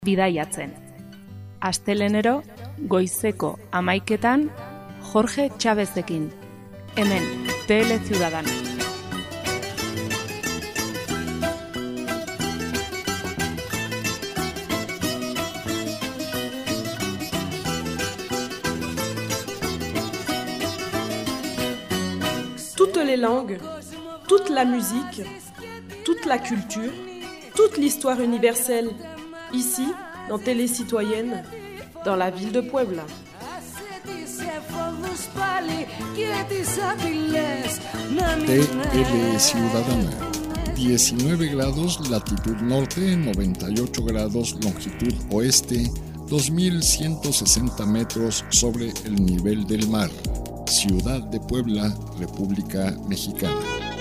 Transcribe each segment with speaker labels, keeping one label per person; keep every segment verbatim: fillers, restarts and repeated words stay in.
Speaker 1: bidaiatzen. Astelenero, goizeko hamaiketan, Jorge Chavezekin. Hemen, Tele Ciudadana.
Speaker 2: Toutes les langues, toute la musique, toute la culture, toute l'histoire universelle, ici, dans Télé Citoyenne, dans la ville de Puebla.
Speaker 3: Tele Ciudadana, diecinueve grados latitud norte, noventa y ocho grados longitud oeste, dos mil ciento sesenta metros sobre el nivel del mar. Ciudad de Puebla, República Mexicana.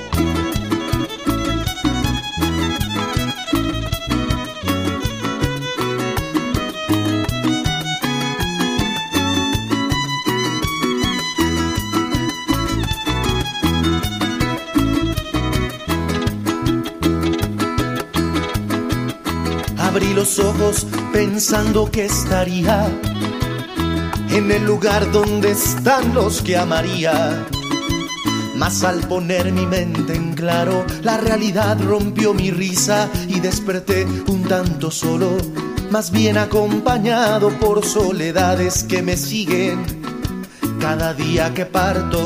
Speaker 4: Abrí los ojos pensando que estaría en el lugar donde están los que amaría. Mas al poner mi mente en claro, la realidad rompió mi risa y desperté un tanto solo, más bien acompañado por soledades que me siguen cada día que parto.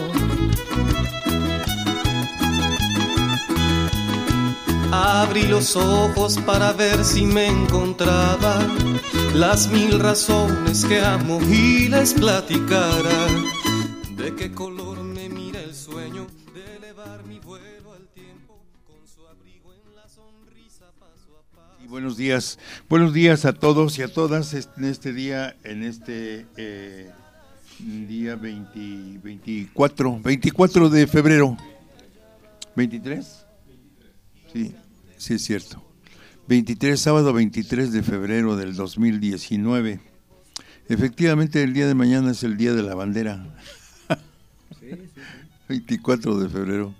Speaker 5: Abrí los ojos para ver si me encontraba las mil razones que amo y les platicara de qué color me mira el sueño de elevar mi vuelo al tiempo con su abrigo en la sonrisa paso a paso.
Speaker 6: Y buenos días, buenos días a todos y a todas en este día, en este eh, día veinte, veinticuatro, veinticuatro de febrero, ¿veintitrés? Sí, sí es cierto. veintitrés, sábado veintitrés de febrero del dos mil diecinueve. Efectivamente, el día de mañana es el Día de la Bandera. Sí, sí, sí. veinticuatro de febrero.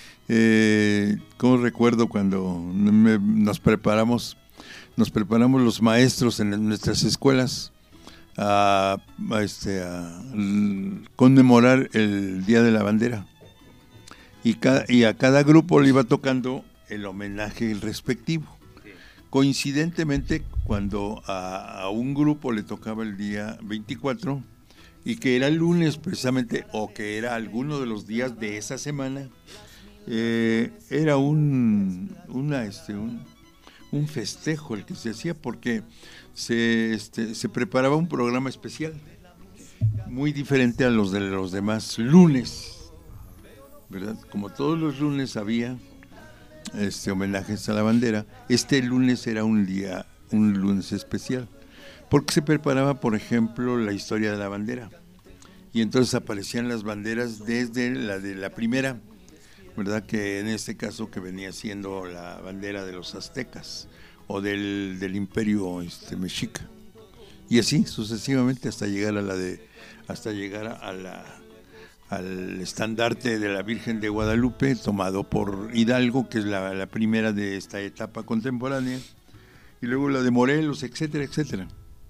Speaker 6: Eh, ¿Cómo recuerdo cuando me, nos preparamos, nos preparamos los maestros en nuestras escuelas a, a, este, a conmemorar el Día de la Bandera? Y, cada, y a cada grupo le iba tocando el homenaje respectivo. Coincidentemente, cuando a, a un grupo le tocaba el día veinticuatro, y que era el lunes precisamente, o que era alguno de los días de esa semana, eh, era un, una, este, un, un festejo el que se hacía, porque se, este, se preparaba un programa especial, muy diferente a los de los demás lunes, ¿verdad? Como todos los lunes había este homenajes a la bandera, este lunes era un día, un lunes especial, porque se preparaba, por ejemplo, la historia de la bandera, y entonces aparecían las banderas desde la de la primera, ¿verdad? Que en este caso que venía siendo la bandera de los aztecas o del, del imperio este, mexica, y así sucesivamente hasta llegar a la de, hasta llegar a la al estandarte de la Virgen de Guadalupe, tomado por Hidalgo, que es la, la primera de esta etapa contemporánea, y luego la de Morelos, etcétera, etcétera.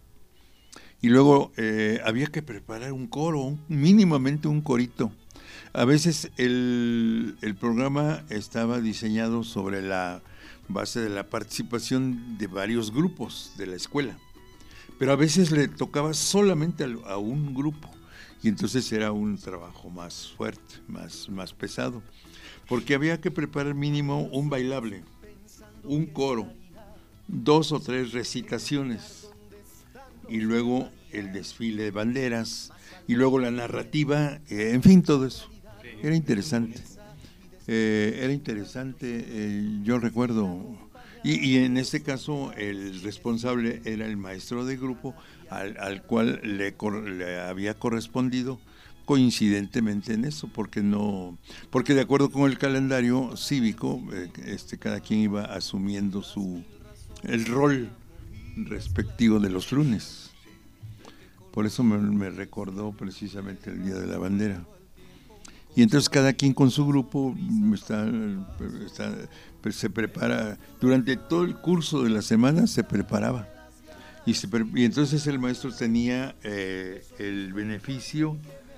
Speaker 6: Y luego eh, había que preparar un coro, un, mínimamente un corito. A veces el, el programa estaba diseñado sobre la base de la participación de varios grupos de la escuela, pero a veces le tocaba solamente a, a un grupo. Y entonces era un trabajo más fuerte, más, más pesado, porque había que preparar mínimo un bailable, un coro, dos o tres recitaciones, y luego el desfile de banderas, y luego la narrativa, eh, en fin, todo eso. Era interesante, eh, era interesante, eh, yo recuerdo, y, y en este caso el responsable era el maestro de grupo, Al, al cual le, le había correspondido coincidentemente en eso, porque no, porque de acuerdo con el calendario cívico, eh, este, cada quien iba asumiendo su el rol respectivo de los lunes. Por eso me, me recordó precisamente el Día de la Bandera. Y entonces cada quien con su grupo está, está, se prepara, durante todo el curso de la semana se preparaba Y, se, y entonces el maestro tenía eh, el beneficio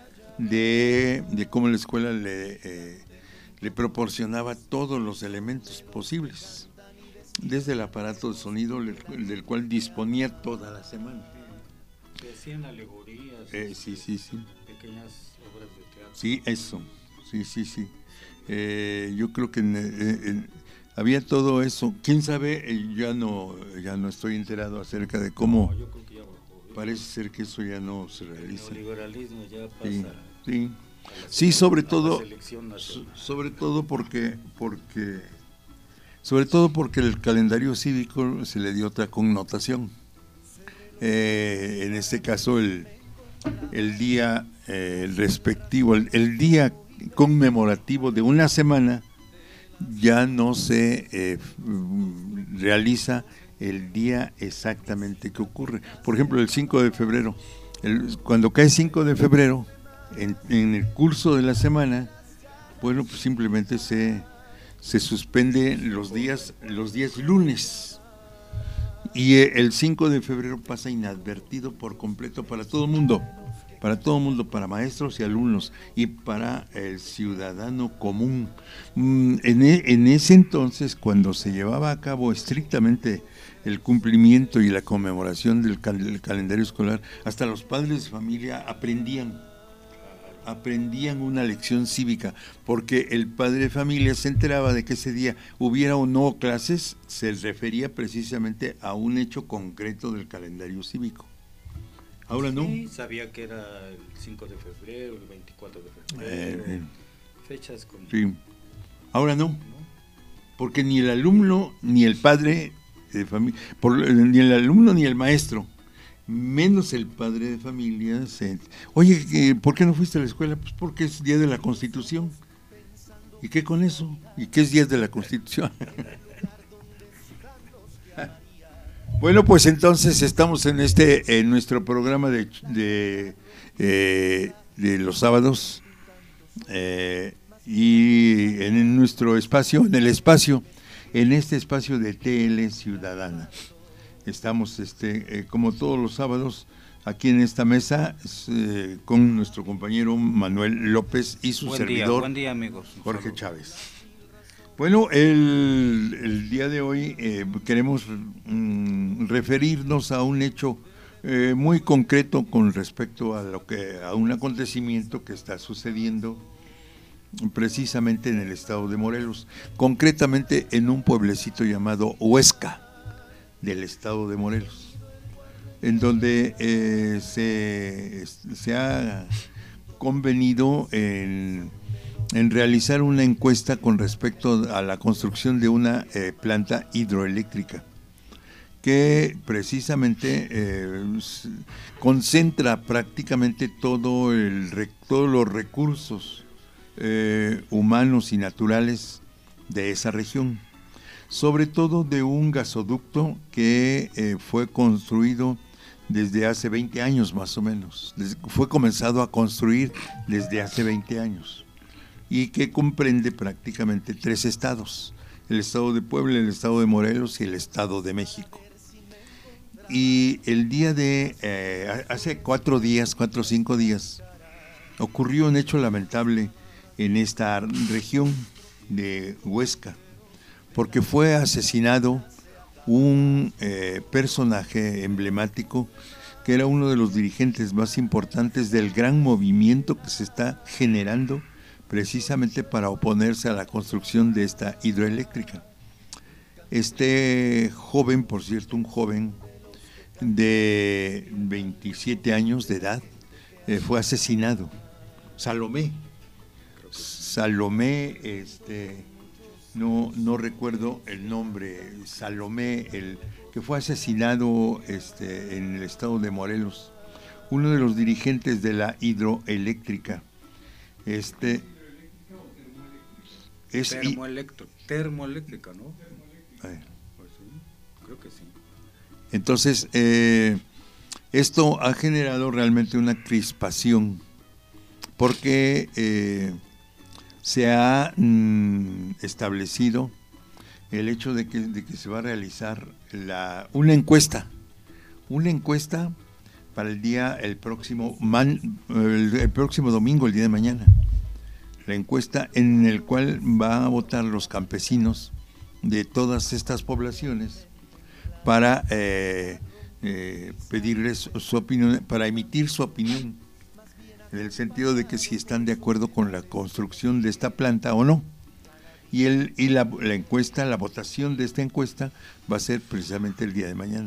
Speaker 6: de, de cómo la escuela le, eh, le proporcionaba todos los elementos posibles, desde el aparato de sonido del cual disponía toda la semana.
Speaker 7: Se hacían alegorías,
Speaker 6: eh, sí, sí, sí.
Speaker 7: pequeñas obras de teatro.
Speaker 6: Sí, eso, sí, sí, sí. Eh, yo creo que en, en, había todo eso. Quién sabe, ya no, ya no estoy enterado acerca de cómo.
Speaker 7: No, yo creo que ya bajó.
Speaker 6: Parece ser que eso ya no se realiza.
Speaker 7: El neoliberalismo ya pasa.
Speaker 6: Sí, sí. Sí, sobre todo,
Speaker 7: so,
Speaker 6: sobre todo porque, porque, sobre todo porque el calendario cívico se le dio otra connotación. Eh, en este caso el, el día eh, el respectivo, el, el día conmemorativo de una semana ya no se eh, realiza el día exactamente que ocurre. Por ejemplo, el cinco de febrero, el, cuando cae cinco de febrero, en, en el curso de la semana, bueno, pues simplemente se, se suspende los días, los días lunes. Y el cinco de febrero pasa inadvertido por completo para todo el mundo, para todo el mundo, para maestros y alumnos y para el ciudadano común. En, en ese entonces, cuando se llevaba a cabo estrictamente el cumplimiento y la conmemoración del, cal, del calendario escolar, hasta los padres de familia aprendían, aprendían una lección cívica, porque el padre de familia se enteraba de que ese día hubiera o no clases, se refería precisamente a un hecho concreto del calendario cívico. Ahora no.
Speaker 7: Sí, sabía que era el cinco de febrero, el veinticuatro de febrero, eh, eh. fechas con...
Speaker 6: Sí. Ahora no, porque ni el alumno ni el padre de familia, ni el alumno ni el maestro, menos el padre de familia, se, oye, ¿por qué no fuiste a la escuela? Pues porque es Día de la Constitución. ¿Y qué con eso? ¿Y qué es Día de la Constitución? Bueno, pues entonces estamos en este en nuestro programa de de, eh, de los sábados eh, y en nuestro espacio, en el espacio, en este espacio de T L Ciudadana. Estamos, este, eh, como todos los sábados, aquí en esta mesa eh, con nuestro compañero Manuel López y su
Speaker 7: buen
Speaker 6: servidor,
Speaker 7: día, buen día, amigos.
Speaker 6: Jorge Chávez. Bueno, el, el día de hoy eh, queremos mm, referirnos a un hecho eh, muy concreto con respecto a lo que a un acontecimiento que está sucediendo precisamente en el estado de Morelos, concretamente en un pueblecito llamado Huesca, del estado de Morelos, en donde eh, se, se ha convenido en, en realizar una encuesta con respecto a la construcción de una eh, planta hidroeléctrica que precisamente eh, concentra prácticamente todo el, todos los recursos eh, humanos y naturales de esa región, sobre todo de un gasoducto que eh, fue construido desde hace veinte años más o menos, desde, fue comenzado a construir desde hace veinte años y que comprende prácticamente tres estados, el estado de Puebla, el estado de Morelos y el estado de México. Y el día de, eh, hace cuatro días, cuatro o cinco días, ocurrió un hecho lamentable en esta región de Huesca, porque fue asesinado un eh, personaje emblemático que era uno de los dirigentes más importantes del gran movimiento que se está generando precisamente para oponerse a la construcción de esta hidroeléctrica. Este joven, por cierto, un joven de veintisiete años de edad, eh, fue asesinado. Salomé. Salomé, este... No, no recuerdo el nombre, Salomé, el que fue asesinado este, en el estado de Morelos, uno de los dirigentes de la hidroeléctrica. Este, es
Speaker 7: Termoelectro, termoeléctrica, ¿no?
Speaker 6: Eh,
Speaker 7: pues sí, creo que sí.
Speaker 6: Entonces, eh, esto ha generado realmente una crispación, porque eh, se ha mm, establecido el hecho de que, de que se va a realizar la, una encuesta, una encuesta para el día, el próximo, man, el, el próximo domingo, el día de mañana. La encuesta en el cual va a votar los campesinos de todas estas poblaciones para eh, eh, pedirles su opinión, para emitir su opinión, en el sentido de que si están de acuerdo con la construcción de esta planta o no. Y, el, y la, la encuesta, la votación de esta encuesta va a ser precisamente el día de mañana.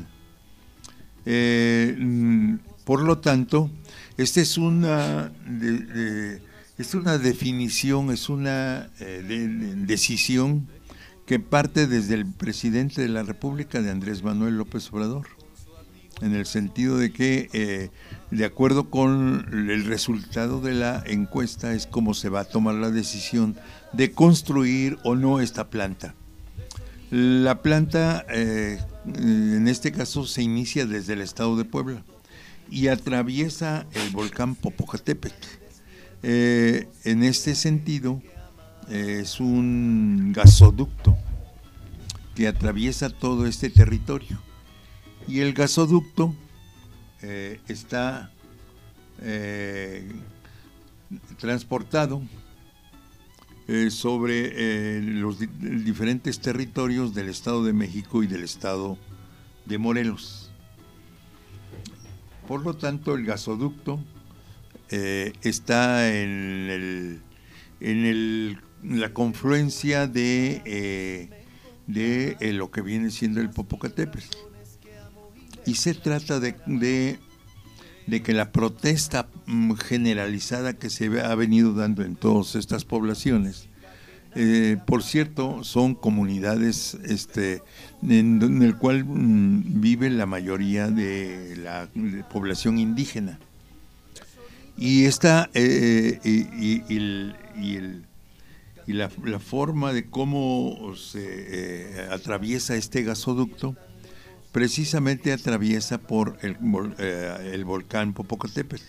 Speaker 6: Eh, por lo tanto, esta es una, de, de, es una definición, es una eh, de, de decisión que parte desde el presidente de la República, de Andrés Manuel López Obrador, en el sentido de que, eh, de acuerdo con el resultado de la encuesta, es como se va a tomar la decisión de construir o no esta planta. La planta, eh, en este caso, se inicia desde el estado de Puebla y atraviesa el volcán Popocatépetl. Eh, en este sentido, eh, es un gasoducto que atraviesa todo este territorio. Y el gasoducto eh, está eh, transportado eh, sobre eh, los di- diferentes territorios del Estado de México y del Estado de Morelos. Por lo tanto, el gasoducto eh, está en, el, en el, la confluencia de, eh, de eh, lo que viene siendo el Popocatépetl. Y se trata de, de, de que la protesta generalizada que se ha venido dando en todas estas poblaciones, eh, por cierto, son comunidades este, en, en el cual mm, vive la mayoría de la de población indígena. Y esta eh, y, y, y, el, y, el, y la, la forma de cómo se eh, atraviesa este gasoducto precisamente atraviesa por el, eh, el volcán Popocatépetl.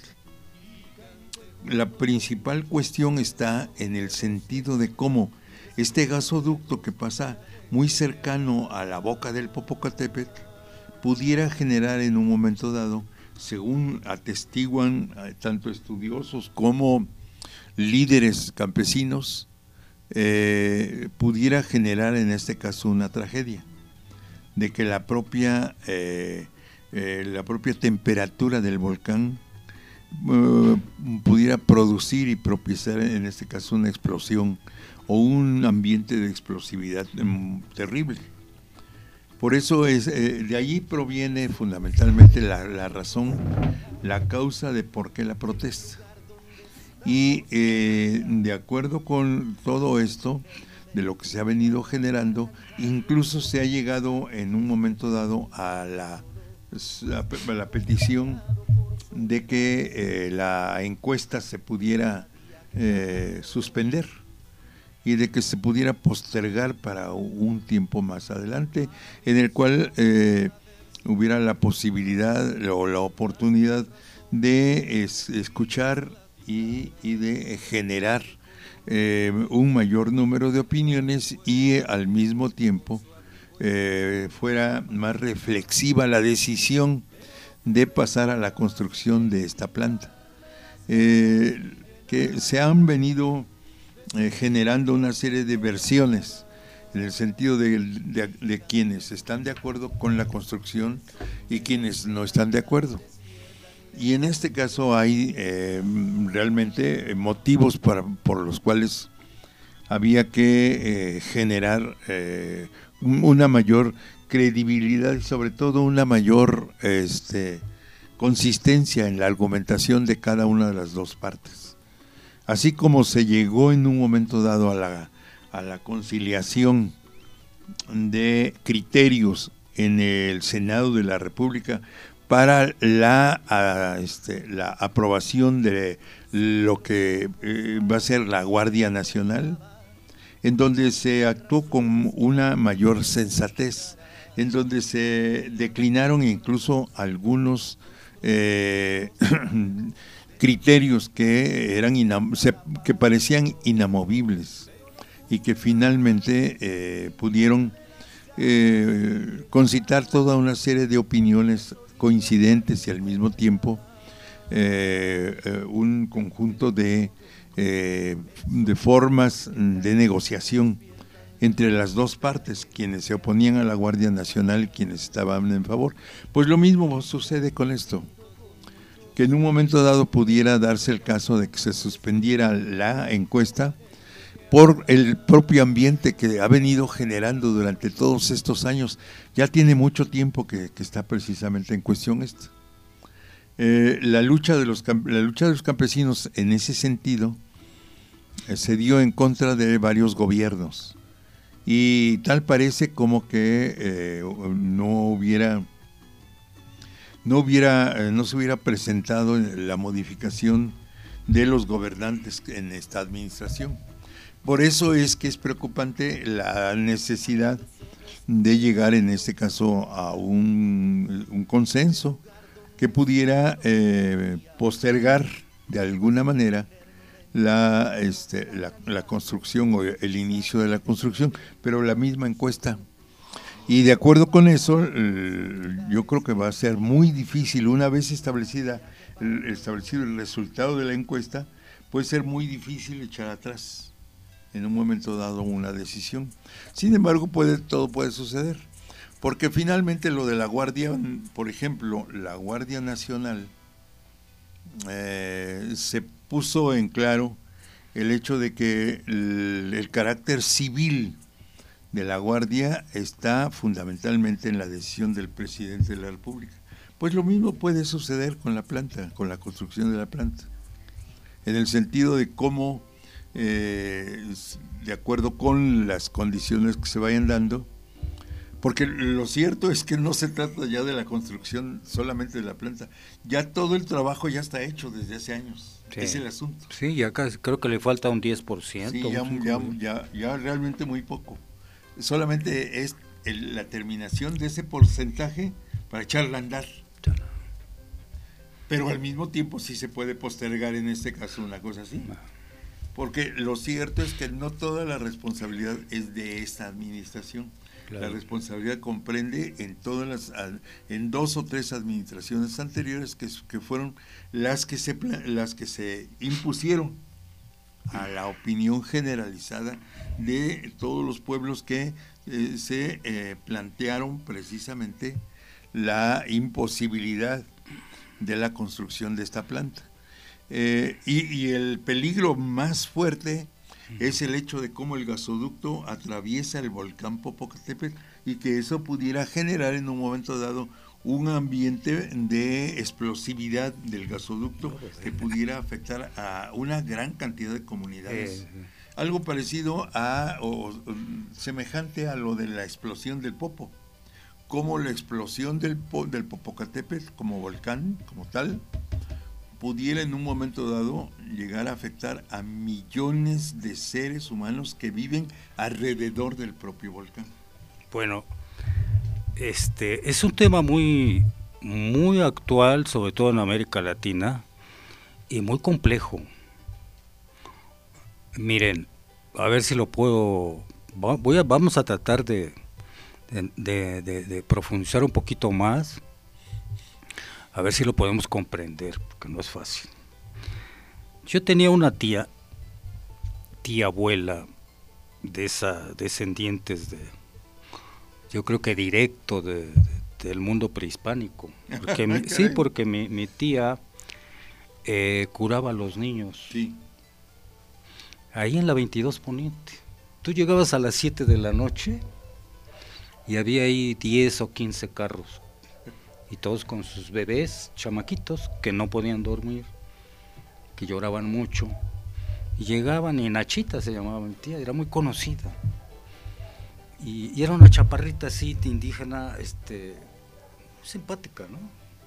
Speaker 6: La principal cuestión está en el sentido de cómo este gasoducto que pasa muy cercano a la boca del Popocatépetl pudiera generar en un momento dado, según atestiguan eh, tanto estudiosos como líderes campesinos, eh, pudiera generar en este caso una tragedia, de que la propia eh, eh, la propia temperatura del volcán eh, pudiera producir y propiciar en este caso una explosión o un ambiente de explosividad eh, terrible. Por eso es eh, de allí proviene fundamentalmente la, la razón, la causa de por qué la protesta. Y eh, de acuerdo con todo esto, de lo que se ha venido generando, incluso se ha llegado en un momento dado a la, a la petición de que eh, la encuesta se pudiera eh, suspender y de que se pudiera postergar para un tiempo más adelante, en el cual eh, hubiera la posibilidad o la oportunidad de es, escuchar y, y de generar Eh, un mayor número de opiniones y eh, al mismo tiempo eh, fuera más reflexiva la decisión de pasar a la construcción de esta planta, eh, que se han venido eh, generando una serie de versiones en el sentido de, de, de quienes están de acuerdo con la construcción y quienes no están de acuerdo. Y en este caso hay eh, realmente motivos para, por los cuales había que eh, generar eh, una mayor credibilidad y sobre todo una mayor este, consistencia en la argumentación de cada una de las dos partes. Así como se llegó en un momento dado a la, a la conciliación de criterios en el Senado de la República para la, a, este, la aprobación de lo que eh, va a ser la Guardia Nacional, en donde se actuó con una mayor sensatez, en donde se declinaron incluso algunos eh, criterios que, eran inam- se, que parecían inamovibles y que finalmente eh, pudieron eh, concitar toda una serie de opiniones coincidentes y al mismo tiempo eh, eh, un conjunto de, eh, de formas de negociación entre las dos partes, quienes se oponían a la Guardia Nacional y quienes estaban en favor. Pues lo mismo sucede con esto, que en un momento dado pudiera darse el caso de que se suspendiera la encuesta por el propio ambiente que ha venido generando durante todos estos años. Ya tiene mucho tiempo que, que está precisamente en cuestión esto. Eh, la, lucha de los, la lucha de los campesinos en ese sentido eh, se dio en contra de varios gobiernos. Y tal parece como que eh, no hubiera, no hubiera, eh, no se hubiera presentado la modificación de los gobernantes en esta administración. Por eso es que es preocupante la necesidad de llegar en este caso a un, un consenso que pudiera eh, postergar de alguna manera La, este, la, la construcción o el inicio de la construcción, pero la misma encuesta. Y de acuerdo con eso, eh, yo creo que va a ser muy difícil, una vez establecida el, establecido el resultado de la encuesta, puede ser muy difícil echar atrás en un momento dado una decisión. Sin embargo, puede, todo puede suceder, porque finalmente lo de la Guardia, por ejemplo, la Guardia Nacional, eh, se puso en claro el hecho de que el, el carácter civil de la Guardia está fundamentalmente en la decisión del presidente de la República. Pues lo mismo puede suceder con la planta, con la construcción de la planta, en el sentido de cómo, eh, de acuerdo con las condiciones que se vayan dando, porque lo cierto es que no se trata ya de la construcción solamente de la planta, ya todo el trabajo ya está hecho desde hace años, sí. Es el asunto.
Speaker 8: Sí, y acá creo que le falta un diez por ciento.
Speaker 6: Sí, ya, ya, ya, ya realmente muy poco, solamente es el, la terminación de ese porcentaje para echarla a andar, pero al mismo tiempo sí se puede postergar en este caso una cosa así, porque lo cierto es que no toda la responsabilidad es de esta administración. Claro. La responsabilidad comprende en todas las, en dos o tres administraciones anteriores que, que fueron las que se las que se impusieron a la opinión generalizada de todos los pueblos que eh, se eh, plantearon precisamente la imposibilidad de la construcción de esta planta. Eh, y, y el peligro más fuerte es el hecho de cómo el gasoducto atraviesa el volcán Popocatépetl y que eso pudiera generar en un momento dado un ambiente de explosividad del gasoducto que pudiera afectar a una gran cantidad de comunidades. Algo parecido a, o, o semejante a lo de la explosión del Popo, como la explosión del, del Popocatépetl como volcán, como tal, pudiera en un momento dado llegar a afectar a millones de seres humanos que viven alrededor del propio volcán.
Speaker 8: Bueno, este es un tema muy, muy actual, sobre todo en América Latina, y muy complejo. Miren, a ver si lo puedo, voy a, vamos a tratar de, de, de, de, de profundizar un poquito más, a ver si lo podemos comprender, porque no es fácil. Yo tenía una tía, tía abuela, de esa descendientes de, yo creo que directo de, de, del mundo prehispánico. Porque mi, sí, porque mi, mi tía eh, curaba a los niños.
Speaker 6: Sí.
Speaker 8: Ahí en la veintidós Poniente. Tú llegabas a las siete de la noche y había ahí diez o quince carros. Y todos con sus bebés, chamaquitos, que no podían dormir, que lloraban mucho. Y llegaban, y Nachita se llamaba mi tía, era muy conocida. Y, y era una chaparrita así, de indígena, este, muy simpática, ¿no?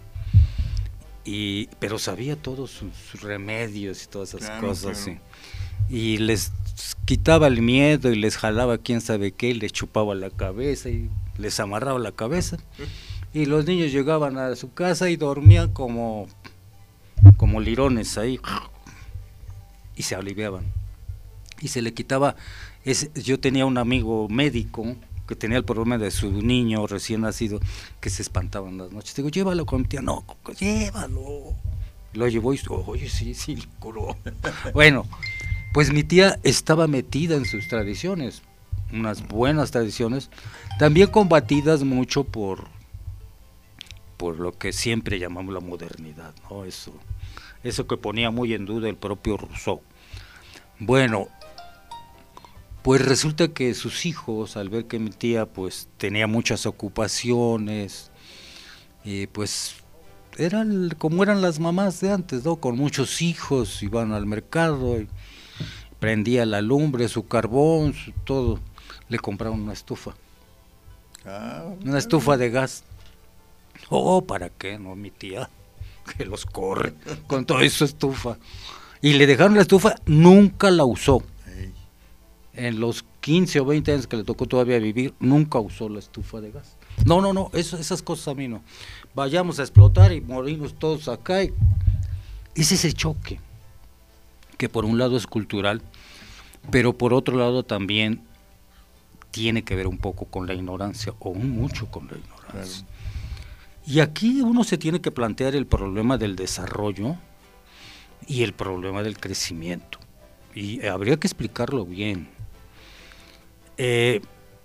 Speaker 8: Y, pero sabía todos sus, sus remedios y todas esas claro, cosas, claro. Sí. Y les quitaba el miedo y les jalaba quién sabe qué, y les chupaba la cabeza y les amarraba la cabeza. Y los niños llegaban a su casa y dormían como, como lirones ahí, y se aliviaban. Y se le quitaba, ese, yo tenía un amigo médico que tenía el problema de su niño recién nacido, que se espantaba en las noches. Digo, llévalo con mi tía. No, llévalo. Lo llevó y, oye, sí, sí, lo curó. Bueno, pues mi tía estaba metida en sus tradiciones, unas buenas tradiciones, también combatidas mucho por, por lo que siempre llamamos la modernidad, ¿no? Eso, eso que ponía muy en duda el propio Rousseau. Bueno, pues resulta que sus hijos, al ver que mi tía pues tenía muchas ocupaciones, y pues eran como eran las mamás de antes, ¿no? Con muchos hijos, iban al mercado, y prendía la lumbre, su carbón, su todo, le compraron una estufa, ah, una estufa de gas. Oh, ¿para qué? No, mi tía, que los corre con toda esa estufa. Y le dejaron la estufa, nunca la usó. En los quince o veinte años que le tocó todavía vivir, nunca usó la estufa de gas. No, no, no, eso, esas cosas a mí no. Vayamos a explotar y morimos todos acá. Y es ese choque, que por un lado es cultural, pero por otro lado también tiene que ver un poco con la ignorancia, o mucho con la ignorancia. Claro. Y aquí uno se tiene que plantear el problema del desarrollo y el problema del crecimiento. Y habría que explicarlo bien. Eh,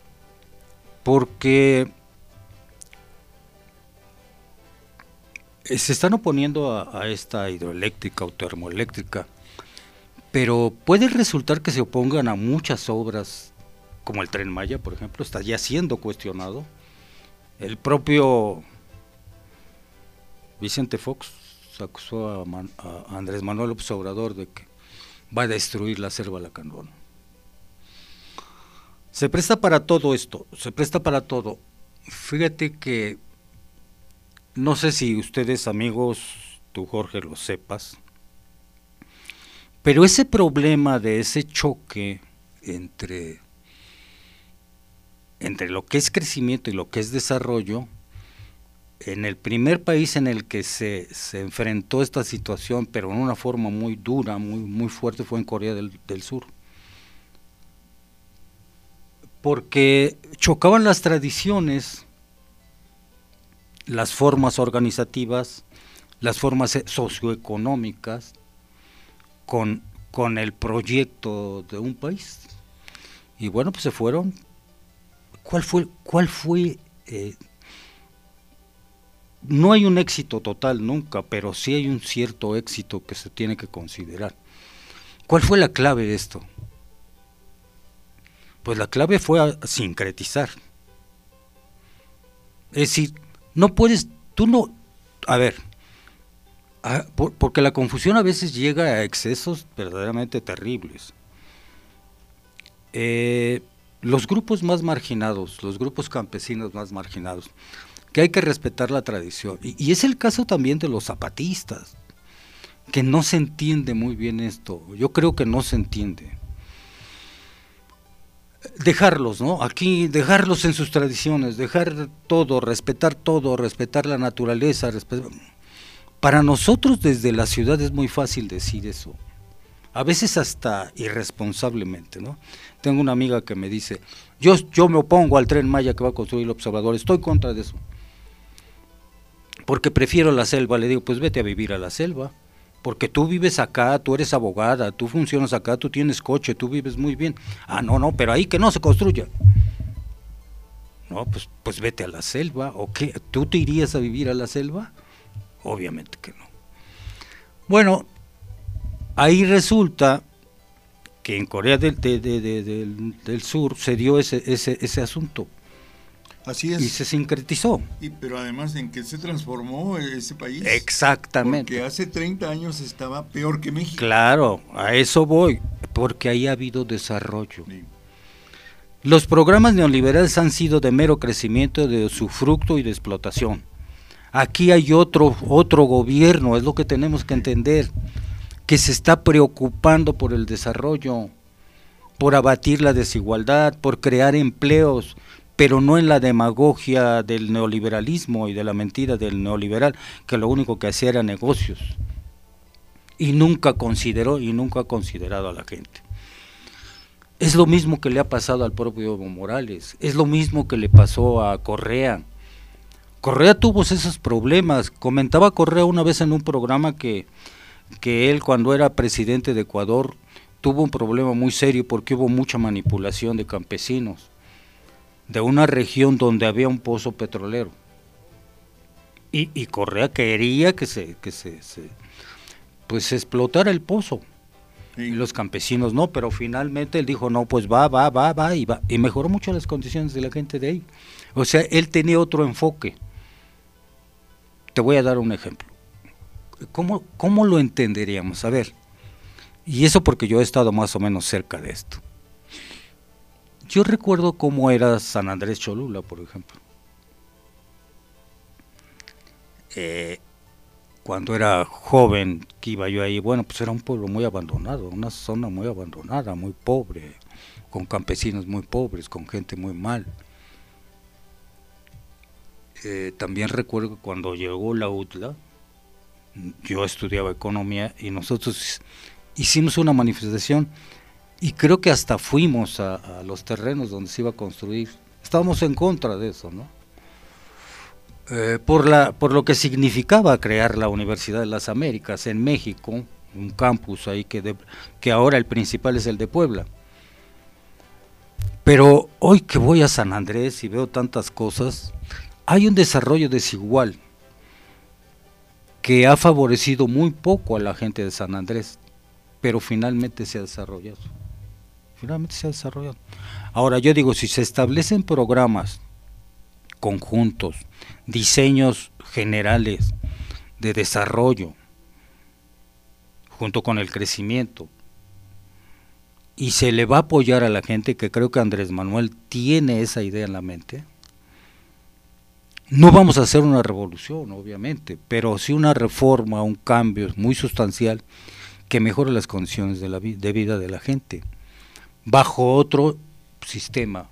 Speaker 8: porque se están oponiendo a, a esta hidroeléctrica o termoeléctrica, pero puede resultar que se opongan a muchas obras, como el Tren Maya, por ejemplo, está ya siendo cuestionado. El propio Vicente Fox acusó a, Man, a Andrés Manuel López Obrador de que va a destruir la selva lacandona. Se presta para todo esto, se presta para todo. Fíjate que, no sé si ustedes amigos, tú Jorge lo sepas, pero ese problema de ese choque entre, entre lo que es crecimiento y lo que es desarrollo, en el primer país en el que se, se enfrentó esta situación, pero en una forma muy dura, muy, muy fuerte, fue en Corea del, del Sur. Porque chocaban las tradiciones, las formas organizativas, las formas socioeconómicas, con, con el proyecto de un país. Y bueno, pues se fueron. ¿Cuál fue? ¿Cuál fue? Eh, no hay un éxito total nunca, pero sí hay un cierto éxito que se tiene que considerar. ¿Cuál fue la clave de esto? Pues la clave fue a sincretizar. Es decir, no puedes, tú no, a ver, a, por, porque la confusión a veces llega a excesos verdaderamente terribles. Eh, los grupos más marginados, los grupos campesinos más marginados, que hay que respetar la tradición, y, y es el caso también de los zapatistas, que no se entiende muy bien esto, yo creo que no se entiende. Dejarlos, ¿no? Aquí, dejarlos en sus tradiciones, dejar todo, respetar todo, respetar la naturaleza. Respetar. Para nosotros desde la ciudad es muy fácil decir eso, a veces hasta irresponsablemente, ¿no? Tengo una amiga que me dice, yo, yo me opongo al Tren Maya que va a construir el Observador, estoy contra de eso, porque prefiero la selva. Le digo, pues vete a vivir a la selva, porque tú vives acá, tú eres abogada, tú funcionas acá, tú tienes coche, tú vives muy bien. Ah, no, no, pero ahí que no se construya. No, pues, pues vete a la selva, ¿o qué? ¿Tú te irías a vivir a la selva? Obviamente que no. Bueno, ahí resulta que en Corea del, de, de, de, del, del Sur se dio ese, ese, ese asunto.
Speaker 6: Así es.
Speaker 8: Y se sincretizó.
Speaker 6: Y, pero además, ¿en qué se transformó ese país?
Speaker 8: Exactamente.
Speaker 6: Porque hace treinta años estaba peor que México.
Speaker 8: Claro, a eso voy, porque ahí ha habido desarrollo. Sí. Los programas neoliberales han sido de mero crecimiento, de usufructo y de explotación. Aquí hay otro, otro gobierno, es lo que tenemos que entender, que se está preocupando por el desarrollo, por abatir la desigualdad, por crear empleos, pero no en la demagogia del neoliberalismo y de la mentira del neoliberal, que lo único que hacía era negocios, y nunca consideró y nunca ha considerado a la gente. es lo mismo que le ha pasado al propio Evo Morales, es lo mismo que le pasó a Correa. Correa tuvo esos problemas. Comentaba Correa una vez en un programa que, que él, cuando era presidente de Ecuador, tuvo un problema muy serio porque hubo mucha manipulación de campesinos de una región donde había un pozo petrolero. Y, y Correa quería que se, que se, se pues se explotara el pozo. Sí. Y los campesinos no, pero finalmente él dijo, no, pues va, va, va, va, y va. Y mejoró mucho las condiciones de la gente de ahí. O sea, él tenía otro enfoque. Te voy a dar un ejemplo. ¿Cómo, cómo lo entenderíamos? A ver, y eso porque yo he estado más o menos cerca de esto. Yo recuerdo cómo era San Andrés Cholula, por ejemplo. Eh, cuando era joven, que iba yo ahí, bueno, pues era un pueblo muy abandonado, una zona muy abandonada, muy pobre, con campesinos muy pobres, con gente muy mal. Eh, también recuerdo que cuando llegó la U T L A, yo estudiaba economía y nosotros hicimos una manifestación y creo que hasta fuimos a, a los terrenos donde se iba a construir. Estábamos en contra de eso, ¿no? Eh, por, la, por lo que significaba crear la Universidad de las Américas en México, un campus ahí que, de, que ahora el principal es el de Puebla. Pero hoy que voy a San Andrés y veo tantas cosas, hay un desarrollo desigual que ha favorecido muy poco a la gente de San Andrés, pero finalmente se ha desarrollado. Finalmente se ha desarrollado. Ahora yo digo, si se establecen programas conjuntos, diseños generales de desarrollo, junto con el crecimiento, y se le va a apoyar a la gente, que creo que Andrés Manuel tiene esa idea en la mente, no vamos a hacer una revolución, obviamente, pero sí una reforma, un cambio muy sustancial que mejore las condiciones de, la vi- de vida de la gente, bajo otro sistema.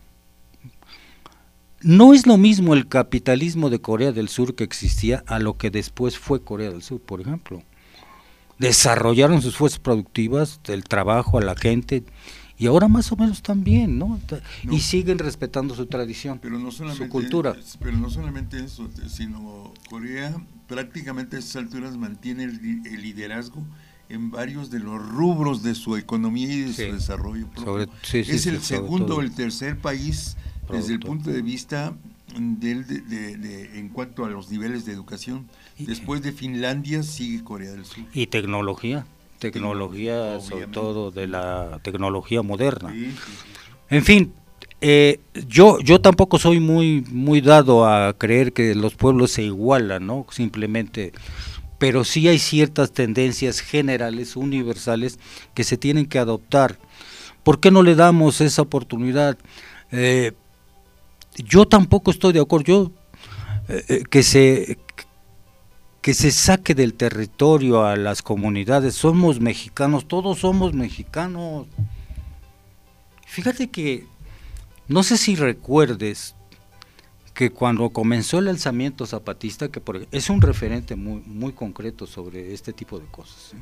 Speaker 8: No es lo mismo el capitalismo de Corea del Sur que existía a lo que después fue Corea del Sur, por ejemplo. Desarrollaron sus fuerzas productivas, del trabajo a la gente, y ahora más o menos también, ¿no? no y siguen respetando su tradición,
Speaker 6: pero no solamente,
Speaker 8: su cultura.
Speaker 6: Pero no solamente eso, sino Corea prácticamente a estas alturas mantiene el, el liderazgo en varios de los rubros de su economía y de sí, su desarrollo propio. Sobre, sí, sí, es el sí, segundo o el tercer país producto. Desde el punto de vista de, de, de, de, en cuanto a los niveles de educación. Después de Finlandia sigue Corea del Sur.
Speaker 8: Y tecnología, tecnología Obviamente. sobre todo de la tecnología moderna. Sí, sí, sí. En fin, eh, yo yo tampoco soy muy muy dado a creer que los pueblos se igualan, ¿no? Simplemente, pero sí hay ciertas tendencias generales, universales, que se tienen que adoptar. ¿Por qué no le damos esa oportunidad? Eh, yo tampoco estoy de acuerdo, yo eh, que se que se saque del territorio a las comunidades. Somos mexicanos, todos somos mexicanos. Fíjate que, no sé si recuerdes que cuando comenzó el alzamiento zapatista, que por, es un referente muy, muy concreto sobre este tipo de cosas, ¿eh?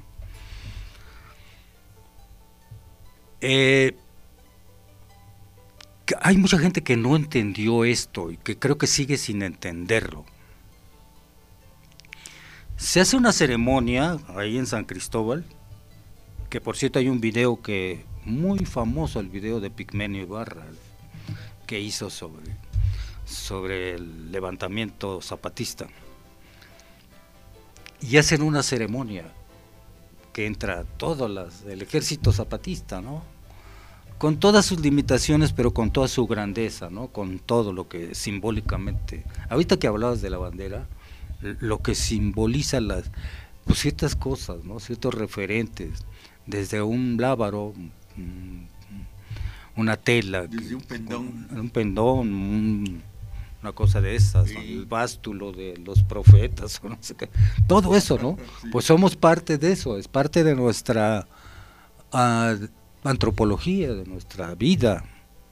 Speaker 8: Eh, hay mucha gente que no entendió esto y que creo que sigue sin entenderlo. Se hace una ceremonia ahí en San Cristóbal, que por cierto hay un video que muy famoso, el video de Pigmenio Ibarra, que hizo sobre, sobre el levantamiento zapatista. Y hacen una ceremonia que entra todo las, el ejército zapatista, ¿no? Con todas sus limitaciones, pero con toda su grandeza, ¿no? Con todo lo que simbólicamente, ahorita que hablabas de la bandera, lo que simboliza las, pues ciertas cosas, ¿no? Ciertos referentes, desde un lábaro, una tela,
Speaker 6: desde un pendón,
Speaker 8: un, un pendón, un, una cosa de esas, sí. El bástulo de los profetas, o no sé qué, todo eso, ¿no? Sí. Pues somos parte de eso, es parte de nuestra uh, antropología, de nuestra vida.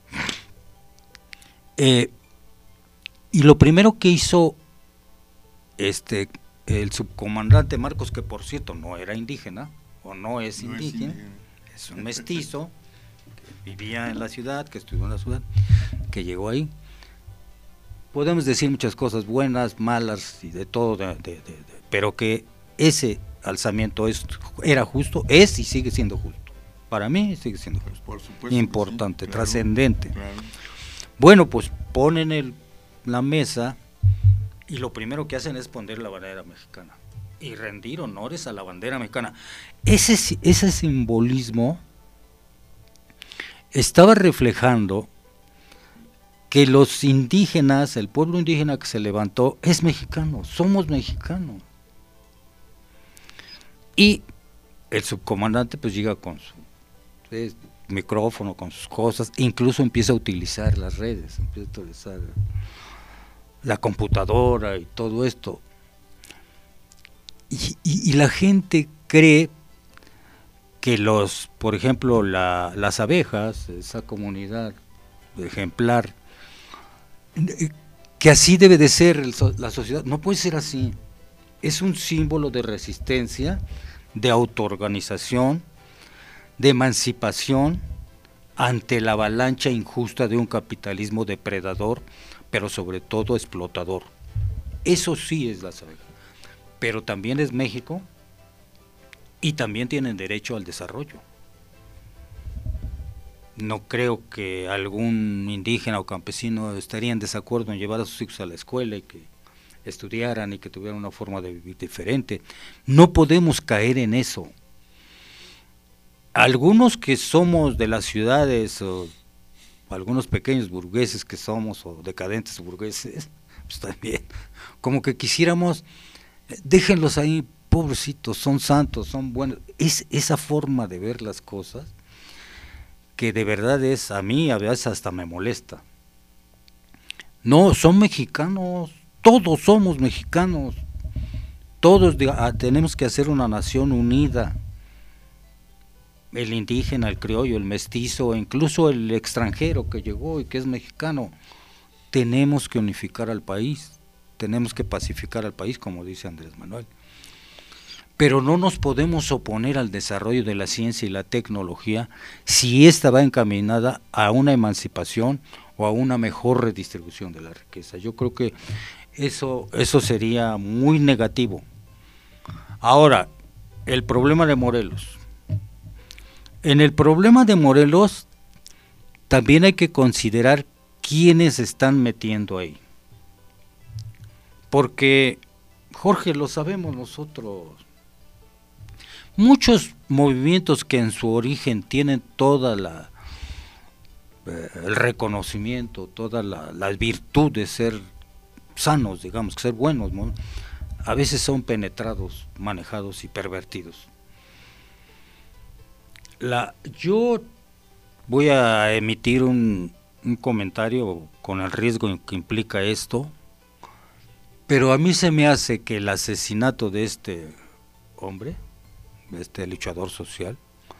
Speaker 8: Eh, y lo primero que hizo este el subcomandante Marcos, que por cierto no era indígena, o no es, no indígena, es indígena, es un mestizo, que vivía en la ciudad, que estudió en la ciudad, que llegó ahí. Podemos decir muchas cosas buenas, malas y de todo, de, de, de, de, pero que ese alzamiento es, era justo, es y sigue siendo justo. Para mí sigue siendo justo.
Speaker 6: Por supuesto.
Speaker 8: Importante,
Speaker 6: Sí, claro,
Speaker 8: trascendente.
Speaker 6: Claro.
Speaker 8: Bueno, pues ponen el, la mesa y lo primero que hacen es poner la bandera mexicana y rendir honores a la bandera mexicana. Ese, ese simbolismo estaba reflejando que los indígenas, el pueblo indígena que se levantó, es mexicano, somos mexicanos. Y el subcomandante pues llega con su eh, micrófono, con sus cosas, incluso empieza a utilizar las redes, empieza a utilizar la computadora y todo esto. Y, y, y la gente cree que los, por ejemplo, la, las abejas, esa comunidad ejemplar, que así debe de ser el, la sociedad. No puede ser así. Es un símbolo de resistencia, de autoorganización, de emancipación ante la avalancha injusta de un capitalismo depredador, pero sobre todo explotador. Eso sí es las abejas. Pero también es México y también tienen derecho al desarrollo. No creo que algún indígena o campesino estaría en desacuerdo en llevar a sus hijos a la escuela y que estudiaran y que tuvieran una forma de vivir diferente. No podemos caer en eso. Algunos que somos de las ciudades, o algunos pequeños burgueses que somos, o decadentes burgueses, pues también, como que quisiéramos, déjenlos ahí, pobrecitos, son santos, son buenos. Es esa forma de ver las cosas que de verdad es, a mí a veces hasta me molesta. No, son mexicanos, todos somos mexicanos, todos de, a, tenemos que hacer una nación unida, el indígena, el criollo, el mestizo, incluso el extranjero que llegó y que es mexicano, tenemos que unificar al país, tenemos que pacificar al país, como dice Andrés Manuel. Pero no nos podemos oponer al desarrollo de la ciencia y la tecnología si ésta va encaminada a una emancipación o a una mejor redistribución de la riqueza. Yo creo que eso, eso sería muy negativo. Ahora, el problema de Morelos. En el problema de Morelos también hay que considerar quiénes están metiendo ahí. Porque, Jorge, lo sabemos nosotros, muchos movimientos que en su origen tienen toda la eh, el reconocimiento, toda la, la virtud de ser sanos, digamos, que ser buenos, ¿no? A veces son penetrados, manejados y pervertidos. La, yo voy a emitir un, un comentario con el riesgo que implica esto, pero a mí se me hace que el asesinato de este hombre, este luchador social,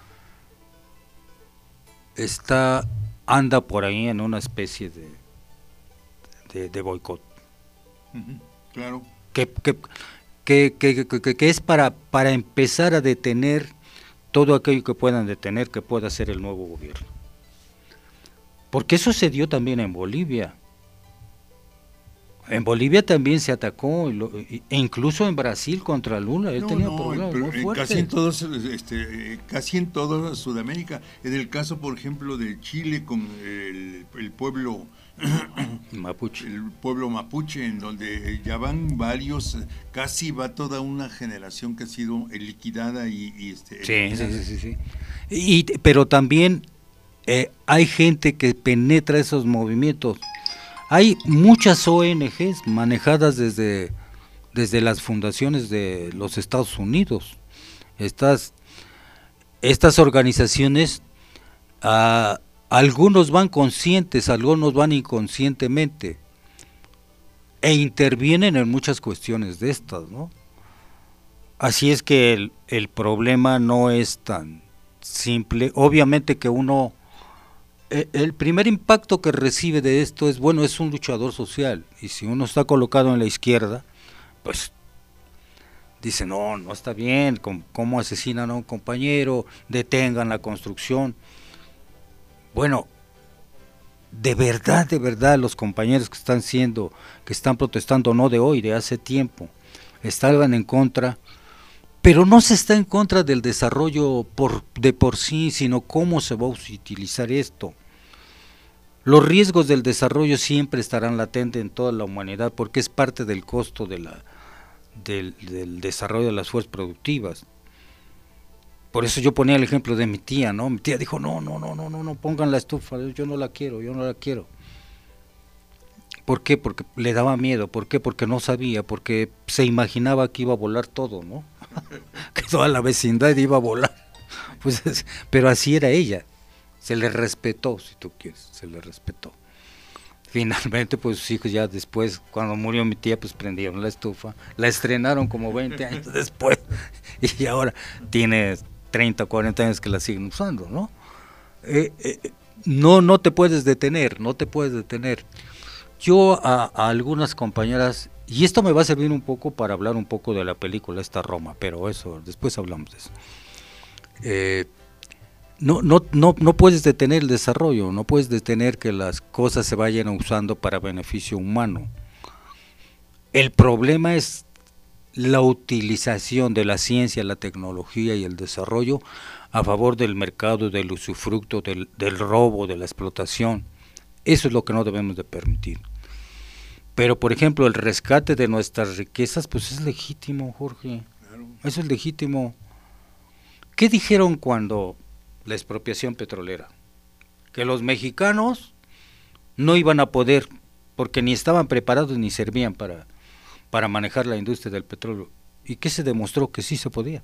Speaker 8: está anda por ahí en una especie de de, de boicot.
Speaker 6: Uh-huh, claro.
Speaker 8: Que, que, que, que, que, que es para, para empezar a detener todo aquello que puedan detener, que pueda hacer el nuevo gobierno. Porque eso se dio también en Bolivia. En Bolivia también se atacó, e incluso en Brasil contra Lula, él
Speaker 6: no,
Speaker 8: tenía
Speaker 6: no,
Speaker 8: problemas
Speaker 6: pero
Speaker 8: muy fuertes.
Speaker 6: Casi en todos, este, casi en toda Sudamérica. En el caso, por ejemplo, de Chile con el, el pueblo
Speaker 8: mapuche,
Speaker 6: el pueblo mapuche, en donde ya van varios, casi va toda una generación que ha sido liquidada y, y este.
Speaker 8: Sí, sí, sí, sí, sí. Y pero también eh, hay gente que penetra esos movimientos. Hay muchas O N Ges manejadas desde, desde las fundaciones de los Estados Unidos. Estas, estas organizaciones, uh, algunos van conscientes, algunos van inconscientemente, e intervienen en muchas cuestiones de estas, ¿no? Así es que el, el problema no es tan simple. Obviamente que uno... El primer impacto que recibe de esto es, bueno, es un luchador social, y si uno está colocado en la izquierda, pues dice, no, no está bien, ¿cómo asesinan a un compañero? Detengan la construcción. Bueno, de verdad, de verdad, los compañeros que están siendo, que están protestando, no de hoy, de hace tiempo, estaban en contra, pero no se está en contra del desarrollo por, de por sí, sino cómo se va a utilizar esto. Los riesgos del desarrollo siempre estarán latentes en toda la humanidad, porque es parte del costo de la, del, del desarrollo de las fuerzas productivas. Por eso yo ponía el ejemplo de mi tía, ¿no? Mi tía dijo, no, no, no, no, no, no pongan la estufa, yo no la quiero, yo no la quiero. ¿Por qué? Porque le daba miedo. ¿Por qué? Porque no sabía, porque se imaginaba que iba a volar todo, ¿no? Que toda la vecindad iba a volar. Pues, pero así era ella. Se le respetó, si tú quieres, se le respetó. Finalmente, pues sus hijos ya después, cuando murió mi tía, pues prendieron la estufa, la estrenaron como veinte años después, y ahora tiene treinta, cuarenta años que la siguen usando, ¿no? Eh, eh, no, no te puedes detener, no te puedes detener. Yo a, a algunas compañeras, y esto me va a servir un poco para hablar un poco de la película esta Roma, pero eso, después hablamos de eso. Eh, No, no, no, no puedes detener el desarrollo, no puedes detener que las cosas se vayan usando para beneficio humano. El problema es la utilización de la ciencia, la tecnología y el desarrollo a favor del mercado, del usufructo, del, del robo, de la explotación. Eso es lo que no debemos de permitir. Pero, por ejemplo, el rescate de nuestras riquezas, pues es legítimo, Jorge. Claro. Eso es legítimo. ¿Qué dijeron cuando la expropiación petrolera? Que los mexicanos no iban a poder, porque ni estaban preparados ni servían para, para manejar la industria del petróleo. ¿Y qué se demostró? Que sí se podía.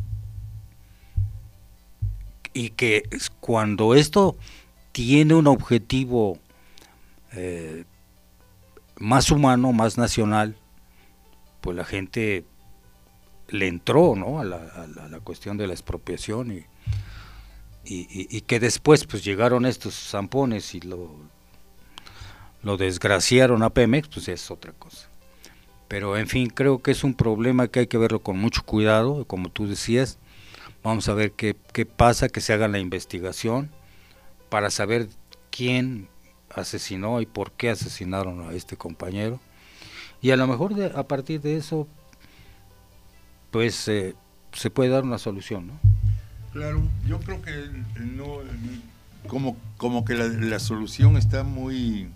Speaker 8: Y que cuando esto tiene un objetivo eh, más humano, más nacional, pues la gente le entró, ¿no?, a la, a la, a la cuestión de la expropiación y Y, y, y que después pues llegaron estos zampones y lo, lo desgraciaron a Pemex, pues es otra cosa. Pero en fin, creo que es un problema que hay que verlo con mucho cuidado, como tú decías. Vamos a ver qué, qué pasa, que se haga la investigación para saber quién asesinó y por qué asesinaron a este compañero. Y a lo mejor de, a partir de eso pues eh, se puede dar una solución, ¿no?
Speaker 6: Claro, yo creo que no, como, como que la, la solución está muy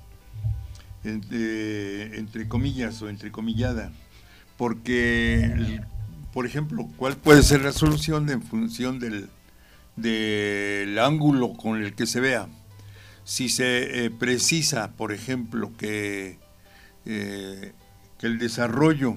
Speaker 6: entre, entre comillas o entrecomillada, porque, por ejemplo, ¿cuál puede ser la solución en función del, del ángulo con el que se vea? Si se eh, precisa, por ejemplo, que, eh, que el desarrollo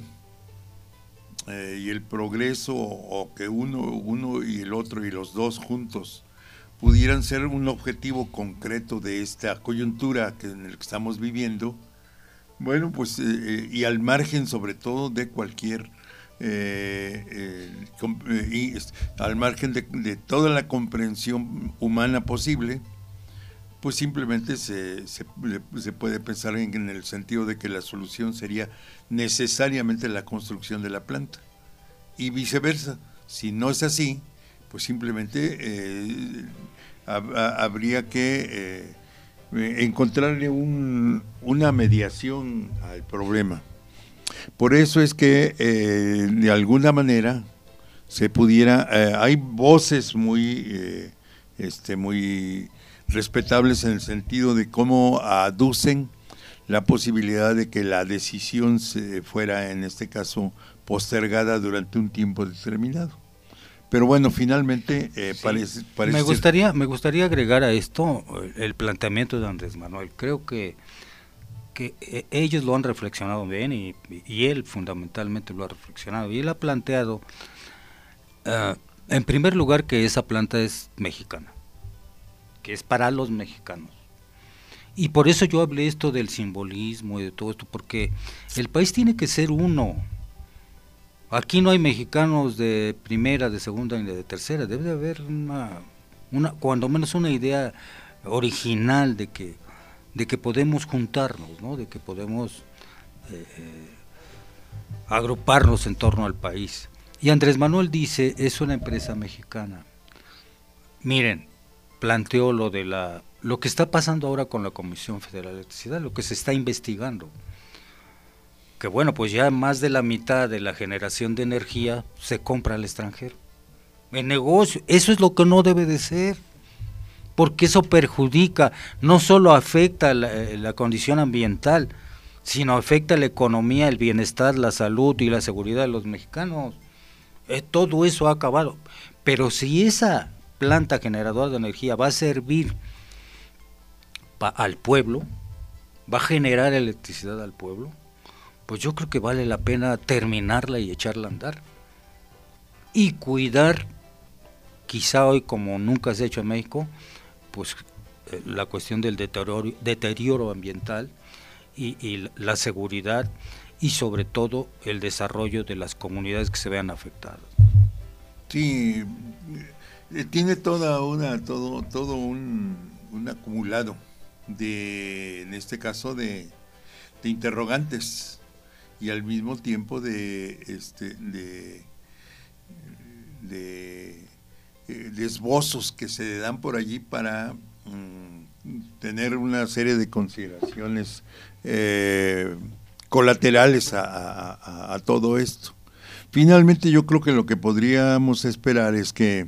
Speaker 6: Eh, y el progreso, o que uno, uno y el otro y los dos juntos pudieran ser un objetivo concreto de esta coyuntura que en el que estamos viviendo, bueno, pues eh, y al margen sobre todo de cualquier eh, eh, com, eh, y al margen de, de toda la comprensión humana posible, pues simplemente se, se, se puede pensar en, en el sentido de que la solución sería necesariamente la construcción de la planta, y viceversa. Si no es así, pues simplemente eh, hab, habría que eh, encontrarle un, una mediación al problema. Por eso es que eh, de alguna manera se pudiera, eh, hay voces muy, eh, este, muy respetables en el sentido de cómo aducen la posibilidad de que la decisión se fuera, en este caso, postergada durante un tiempo determinado. Pero bueno, finalmente eh, sí. parece, parece...
Speaker 8: Me gustaría, me gustaría agregar a esto el planteamiento de Andrés Manuel. Creo que, que ellos lo han reflexionado bien y, y él fundamentalmente lo ha reflexionado. Y él ha planteado, uh, en primer lugar, que esa planta es mexicana, que es para los mexicanos. Y por eso yo hablé esto del simbolismo y de todo esto, porque el país tiene que ser uno. Aquí no hay mexicanos de primera, de segunda ni de tercera. Debe de haber una, una cuando menos una idea original de que, de que podemos juntarnos, ¿no? De que podemos eh, agruparnos en torno al país. Y Andrés Manuel dice, es una empresa mexicana. Miren, planteó lo de la lo que está pasando ahora con la Comisión Federal de Electricidad, lo que se está investigando, que bueno, pues ya más de la mitad de la generación de energía se compra al extranjero, en negocio. Eso es lo que no debe de ser, porque eso perjudica, no solo afecta la, la condición ambiental, sino afecta la economía, el bienestar, la salud y la seguridad de los mexicanos. Eh, todo eso ha acabado. Pero si esa planta generadora de energía va a servir pa, al pueblo, va a generar electricidad al pueblo, pues yo creo que vale la pena terminarla y echarla a andar. Y cuidar, quizá hoy como nunca se ha hecho en México, pues eh, la cuestión del deterioro, deterioro ambiental y, y la seguridad y sobre todo el desarrollo de las comunidades que se vean afectadas.
Speaker 6: Sí, eh, tiene toda una, todo, todo un, un acumulado de, en este caso de, de interrogantes y al mismo tiempo de, este, de, de, de esbozos que se dan por allí para mm, tener una serie de consideraciones eh, colaterales a, a, a todo esto. Finalmente yo creo que lo que podríamos esperar es que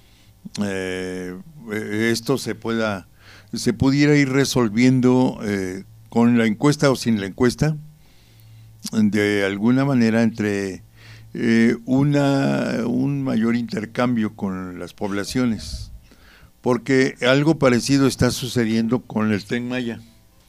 Speaker 6: eh, esto se pueda, se pudiera ir resolviendo eh, con la encuesta o sin la encuesta, de alguna manera entre eh, una un mayor intercambio con las poblaciones, porque algo parecido está sucediendo con el Tren Maya,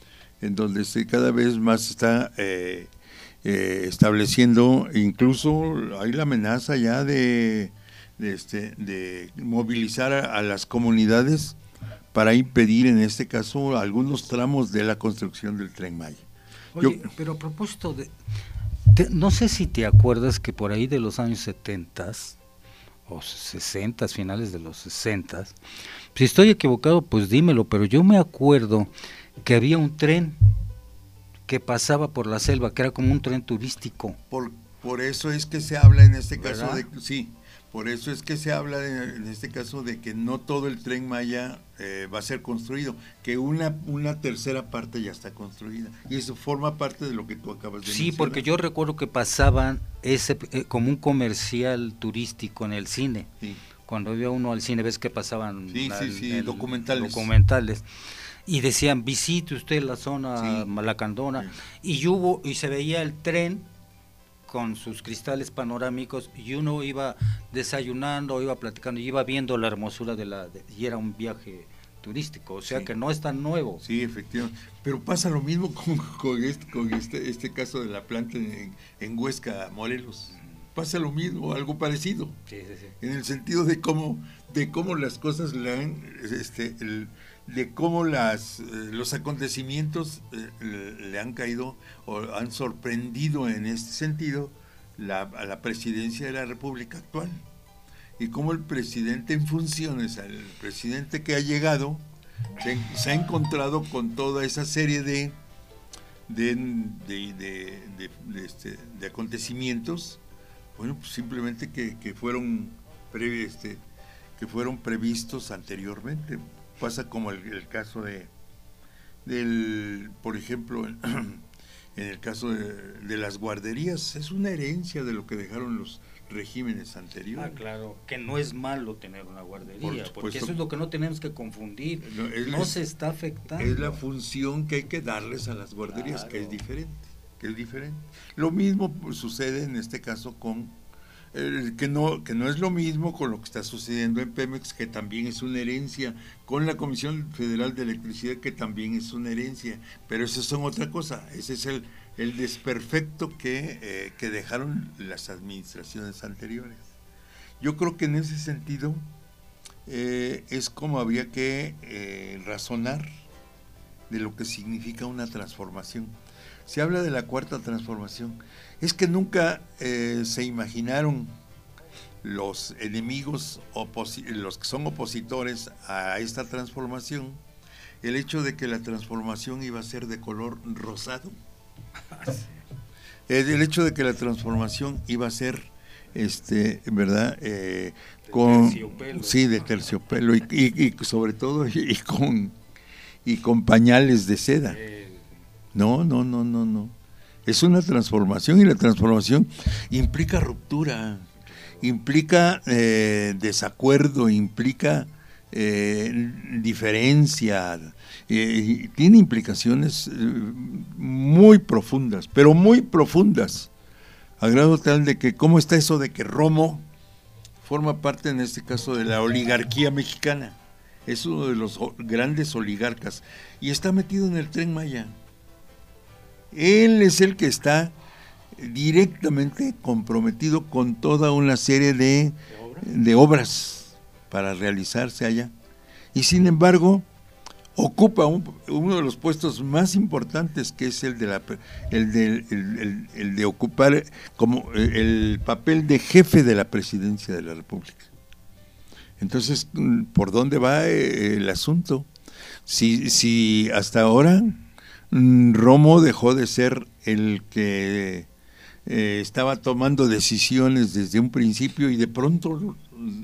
Speaker 6: en donde se cada vez más está eh, eh, estableciendo, incluso hay la amenaza ya de, de, este, de movilizar a, a las comunidades para impedir en este caso algunos tramos de la construcción del Tren Maya.
Speaker 8: Oye, Yo, pero a propósito de, te, no sé si te acuerdas que por ahí de los años setentas o sesentas, finales de los sesentas, si estoy equivocado pues dímelo, pero yo me acuerdo que había un tren que pasaba por la selva, que era como un tren turístico.
Speaker 6: Por, por eso es que se habla en este caso
Speaker 8: ¿verdad?
Speaker 6: de, sí, por eso es que se habla de, en este caso de que no todo el Tren Maya eh, va a ser construido, que una, una tercera parte ya está construida, y eso forma parte de lo que tú acabas de
Speaker 8: sí,
Speaker 6: mencionar.
Speaker 8: Porque yo recuerdo que pasaban ese eh, como un comercial turístico en el cine,
Speaker 6: sí.
Speaker 8: Cuando iba uno al cine, ves que pasaban
Speaker 6: sí,
Speaker 8: la,
Speaker 6: sí, sí,
Speaker 8: el,
Speaker 6: documentales.
Speaker 8: documentales, y decían, visite usted la zona sí. Malacandona, sí. y hubo y se veía el tren con sus cristales panorámicos, y uno iba desayunando, iba platicando, y iba viendo la hermosura de la, de, y era un viaje turístico, o sea sí. que no es tan nuevo.
Speaker 6: Sí, efectivamente, pero pasa lo mismo con, con, este, con este, este caso de la planta en, en Huesca, Morelos, pasa lo mismo, algo parecido,
Speaker 8: sí, sí, sí.
Speaker 6: en el sentido de cómo, de cómo las cosas le han, este, el, de cómo las eh, los acontecimientos eh, le, le han caído o han sorprendido en este sentido la, a la presidencia de la República actual, y cómo el presidente en funciones, el presidente que ha llegado, se, se ha encontrado con toda esa serie de de, de, de, de, de, este, de acontecimientos, bueno, pues simplemente que, que fueron pre, este, que fueron previstos anteriormente. Pasa como el, el caso de del, por ejemplo, en, en el caso de, de las guarderías, es una herencia de lo que dejaron los regímenes anteriores.
Speaker 8: Ah, claro, que no es malo tener una guardería, por porque eso es lo que no tenemos que confundir, no, es, no se está afectando.
Speaker 6: Es la función que hay que darles a las guarderías, claro. que es diferente, que es diferente. Lo mismo sucede en este caso con Eh, que no que no es lo mismo con lo que está sucediendo en Pemex, que también es una herencia, con la Comisión Federal de Electricidad, que también es una herencia, pero eso son otra cosa, ese es el, el desperfecto que, eh, que dejaron las administraciones anteriores. Yo creo que en ese sentido eh, es como habría que eh, razonar de lo que significa una transformación. Se habla de la cuarta transformación. Es que nunca eh, se imaginaron los enemigos, los que son opositores a esta transformación, el hecho de que la transformación iba a ser de color rosado. El hecho de que la transformación iba a ser, este, ¿verdad? Eh, con,
Speaker 8: terciopelo.
Speaker 6: Sí, de terciopelo, y, y, y sobre todo, y, y con y con pañales de seda. No, no, no, no, no. Es una transformación y la transformación implica ruptura, implica eh, desacuerdo, implica eh, diferencia, eh, tiene implicaciones eh, muy profundas, pero muy profundas, a grado tal de que, ¿cómo está eso de que Romo forma parte en este caso de la oligarquía mexicana? Es uno de los grandes oligarcas y está metido en el Tren Maya. Él es el que está directamente comprometido con toda una serie de, de obras para realizarse allá. Y sin embargo, ocupa un, uno de los puestos más importantes, que es el de, la, el de, el, el, el de ocupar como el papel de jefe de la presidencia de la República. Entonces, ¿por dónde va el asunto? Si, si hasta ahora Romo dejó de ser el que eh, estaba tomando decisiones desde un principio y de pronto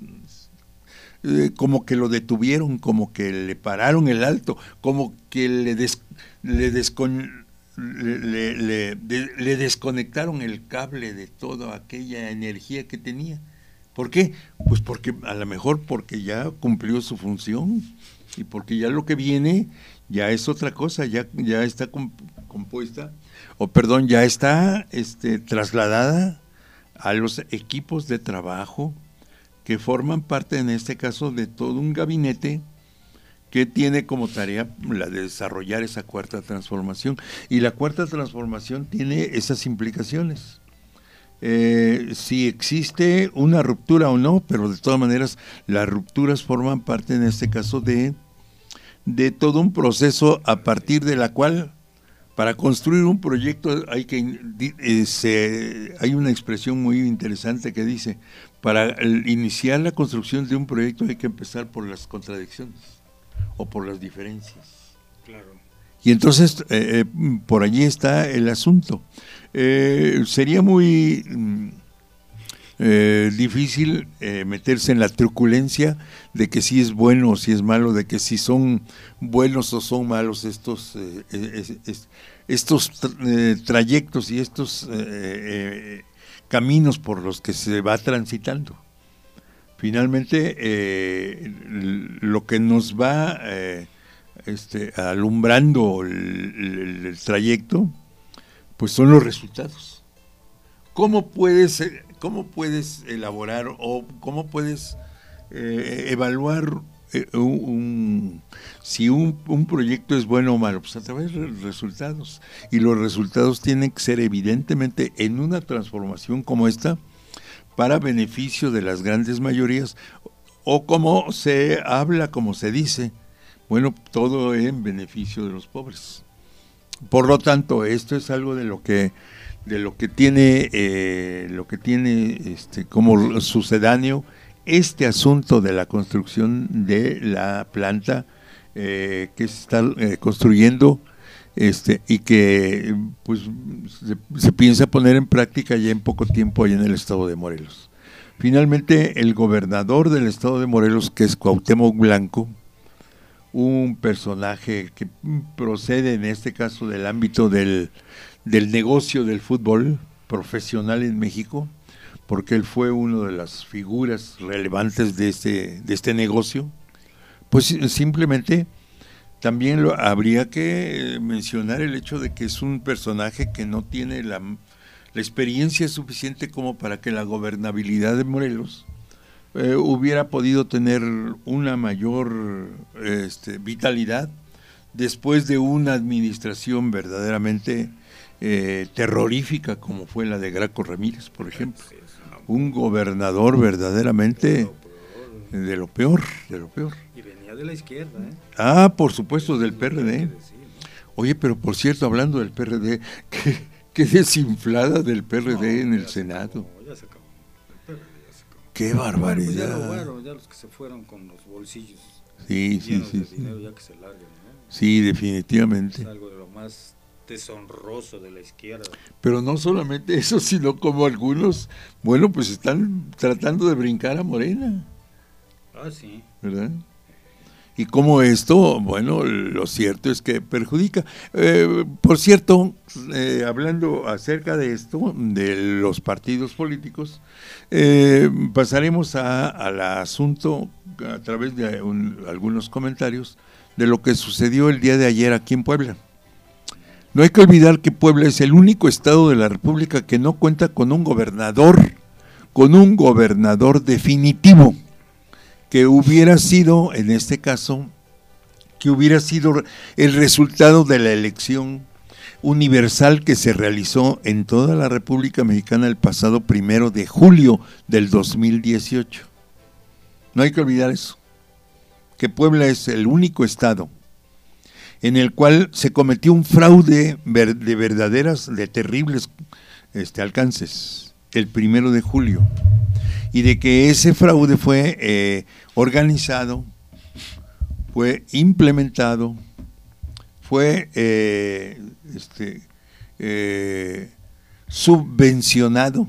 Speaker 6: eh, como que lo detuvieron, como que le pararon el alto, como que le, des, le, descon, le, le, le, de, le desconectaron el cable de toda aquella energía que tenía. ¿Por qué? Pues porque a lo mejor porque ya cumplió su función y porque ya lo que viene ya es otra cosa, ya, ya está comp compuesta, o perdón, ya está este, trasladada a los equipos de trabajo que forman parte en este caso de todo un gabinete que tiene como tarea la de desarrollar esa cuarta transformación. Y la cuarta transformación tiene esas implicaciones. Eh, si existe una ruptura o no, pero de todas maneras las rupturas forman parte en este caso de de todo un proceso a partir de la cual, para construir un proyecto hay que eh, se, hay una expresión muy interesante que dice, para el, iniciar la construcción de un proyecto hay que empezar por las contradicciones o por las diferencias. Claro. Y entonces eh, eh, por allí está el asunto. Eh, sería muy Eh, difícil eh, meterse en la truculencia de que si es bueno o si es malo, de que si son buenos o son malos estos eh, es, es, estos eh, trayectos y estos eh, eh, caminos por los que se va transitando. Finalmente eh, lo que nos va eh, este, alumbrando el, el, el trayecto pues son los resultados. ¿Cómo puedes ¿Cómo puedes elaborar o cómo puedes eh, evaluar eh, un, un, si un, un proyecto es bueno o malo? Pues a través de resultados. Y los resultados tienen que ser evidentemente en una transformación como esta para beneficio de las grandes mayorías o como se habla, como se dice, bueno, todo en beneficio de los pobres. Por lo tanto, esto es algo de lo que de lo que tiene eh, lo que tiene este como sucedáneo este asunto de la construcción de la planta eh, que se está eh, construyendo este y que pues se, se piensa poner en práctica ya en poco tiempo allá en el estado de Morelos. Finalmente, el gobernador del estado de Morelos, que es Cuauhtémoc Blanco, un personaje que procede en este caso del ámbito del del negocio del fútbol profesional en México, porque él fue una de las figuras relevantes de este, de este negocio, pues simplemente también lo, habría que mencionar el hecho de que es un personaje que no tiene la, la experiencia suficiente como para que la gobernabilidad de Morelos eh, hubiera podido tener una mayor este, vitalidad después de una administración verdaderamente Eh, terrorífica como fue la de Graco Ramírez, por ejemplo, un gobernador verdaderamente de lo peor, de lo peor.
Speaker 7: Y venía de la izquierda, ¿eh?
Speaker 6: Ah, por supuesto, del P R D. Oye, pero por cierto, hablando del P R D, qué, qué desinflada del P R D no, en el Senado.
Speaker 7: Acabó, ya se acabó. El P R D ya se acabó.
Speaker 6: Qué barbaridad.
Speaker 7: Bueno, pues ya, lo, bueno, ya los que se fueron con los bolsillos
Speaker 6: sí, sí, sí,
Speaker 7: de
Speaker 6: sí.
Speaker 7: dinero, ya que se larguen, ¿no?
Speaker 6: Sí, definitivamente.
Speaker 7: Es algo de lo más deshonroso de la izquierda.
Speaker 6: Pero no solamente eso, sino como algunos, bueno, pues están tratando de brincar a Morena.
Speaker 7: Ah, sí.
Speaker 6: ¿Verdad? Y como esto, bueno, lo cierto es que perjudica. Eh, por cierto, eh, hablando acerca de esto, de los partidos políticos, eh, pasaremos a, al asunto a través de un, algunos comentarios de lo que sucedió el día de ayer aquí en Puebla. No hay que olvidar que Puebla es el único estado de la República que no cuenta con un gobernador, con un gobernador definitivo, que hubiera sido, en este caso, que hubiera sido el resultado de la elección universal que se realizó en toda la República Mexicana el pasado primero de julio del dos mil dieciocho. No hay que olvidar eso, que Puebla es el único estado en el cual se cometió un fraude de verdaderas, de terribles este, alcances, el primero de julio. Y de que ese fraude fue eh, organizado, fue implementado, fue eh, este, eh, subvencionado,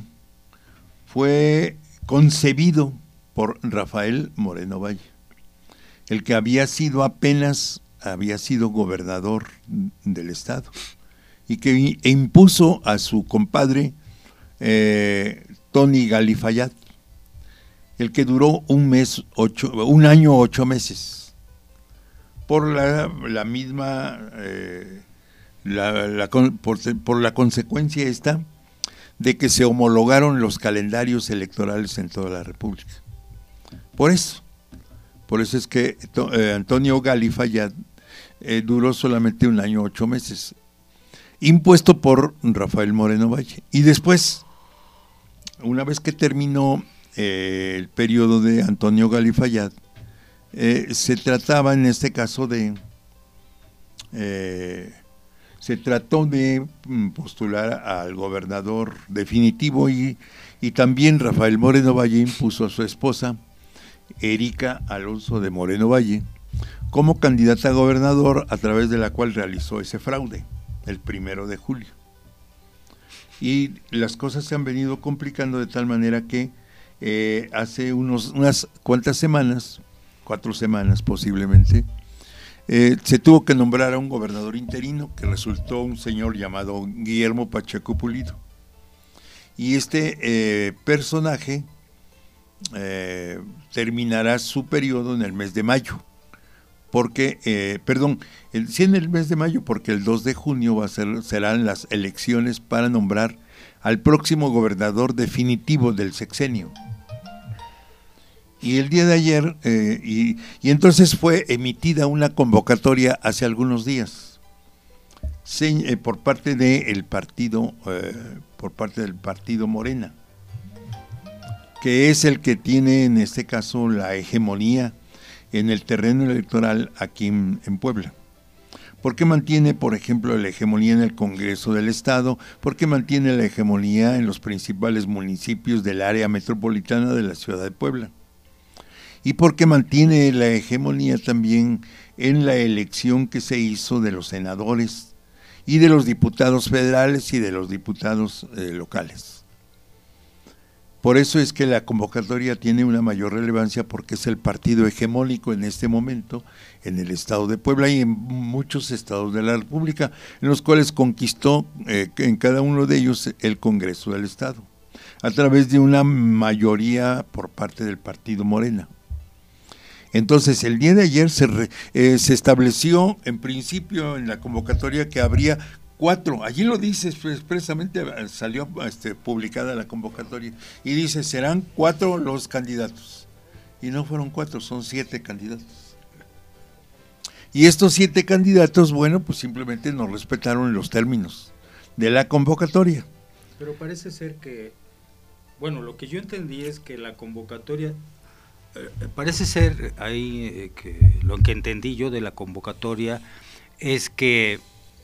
Speaker 6: fue concebido por Rafael Moreno Valle, el que había sido apenas, había sido gobernador del estado, y que impuso a su compadre eh, Tony Gali Fayad, el que duró un mes, ocho, un año, ocho meses, por la, la misma, eh, la, la, por, por la consecuencia esta de que se homologaron los calendarios electorales en toda la República. Por eso, por eso es que eh, Antonio Gali Fayad eh, duró solamente un año, ocho meses, impuesto por Rafael Moreno Valle. Y después, una vez que terminó Eh, el periodo de Antonio Gali Fayad, eh, se trataba en este caso de eh, se trató de postular al gobernador definitivo y, y también Rafael Moreno Valle impuso a su esposa Erika Alonso de Moreno Valle como candidata a gobernador, a través de la cual realizó ese fraude el primero de julio. Y las cosas se han venido complicando de tal manera que Eh, hace unos, unas cuantas semanas, cuatro semanas posiblemente, eh, se tuvo que nombrar a un gobernador interino que resultó un señor llamado Guillermo Pacheco Pulido. Y este eh, personaje eh, terminará su periodo en el mes de mayo, porque, eh, perdón, el, sí en el mes de mayo, porque el dos de junio va a ser, serán las elecciones para nombrar al próximo gobernador definitivo del sexenio. Y el día de ayer, eh, y, y entonces fue emitida una convocatoria hace algunos días, se, eh, por parte del partido, eh, por parte del partido Morena, que es el que tiene en este caso la hegemonía en el terreno electoral aquí en, en Puebla. ¿Por qué mantiene, por ejemplo, la hegemonía en el Congreso del Estado? ¿Por qué mantiene la hegemonía en los principales municipios del área metropolitana de la ciudad de Puebla? ¿Y por qué mantiene la hegemonía también en la elección que se hizo de los senadores y de los diputados federales y de los diputados eh, locales? Por eso es que la convocatoria tiene una mayor relevancia, porque es el partido hegemónico en este momento en el estado de Puebla y en muchos estados de la República, en los cuales conquistó eh, en cada uno de ellos el Congreso del Estado, a través de una mayoría por parte del partido Morena. Entonces, el día de ayer se, re, eh, se estableció en principio en la convocatoria que habría cuatro, allí lo dice expresamente, salió este, publicada la convocatoria, y dice, serán cuatro los candidatos. Y no fueron cuatro, son siete candidatos. Y estos siete candidatos, bueno, pues simplemente no respetaron los términos de la convocatoria.
Speaker 8: Pero parece ser que, bueno, lo que yo entendí es que la convocatoria, eh, parece ser ahí eh, que lo que entendí yo de la convocatoria es que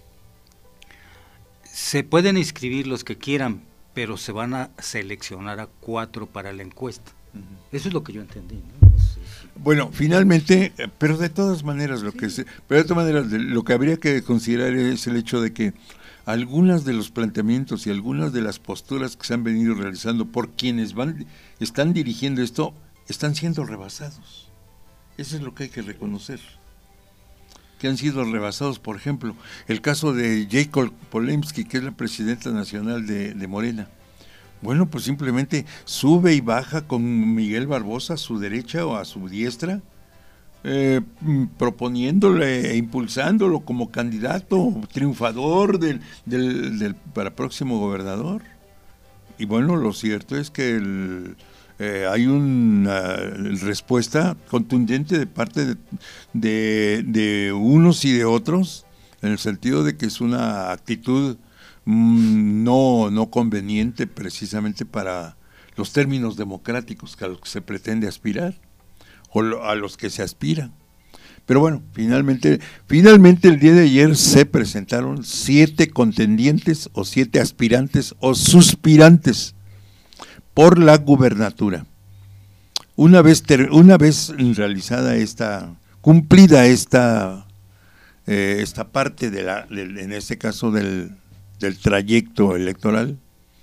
Speaker 8: se pueden inscribir los que quieran, pero se van a seleccionar a cuatro para la encuesta. Uh-huh. Eso es lo que yo entendí, ¿no? No sé si...
Speaker 6: Bueno, finalmente, pero de todas maneras, lo sí. que se, pero de todas maneras, lo que habría que considerar es el hecho de que algunas de los planteamientos y algunas de las posturas que se han venido realizando por quienes van están dirigiendo esto están siendo rebasados. Eso es lo que hay que reconocer. Que han sido rebasados, por ejemplo, el caso de Jacob Polemski, que es la presidenta nacional de, de Morena. Bueno, pues simplemente sube y baja con Miguel Barbosa a su derecha o a su diestra, eh, proponiéndole e impulsándolo como candidato triunfador del, del, del para próximo gobernador. Y bueno, lo cierto es que el, eh, hay una respuesta contundente de parte de, de, de unos y de otros, en el sentido de que es una actitud No, no conveniente precisamente para los términos democráticos a los que se pretende aspirar o a los que se aspiran. Pero bueno, finalmente, finalmente el día de ayer se presentaron siete contendientes o siete aspirantes o suspirantes por la gubernatura. Una vez, ter, una vez realizada esta, cumplida esta, eh, esta parte de la, de, en este caso del del trayecto electoral,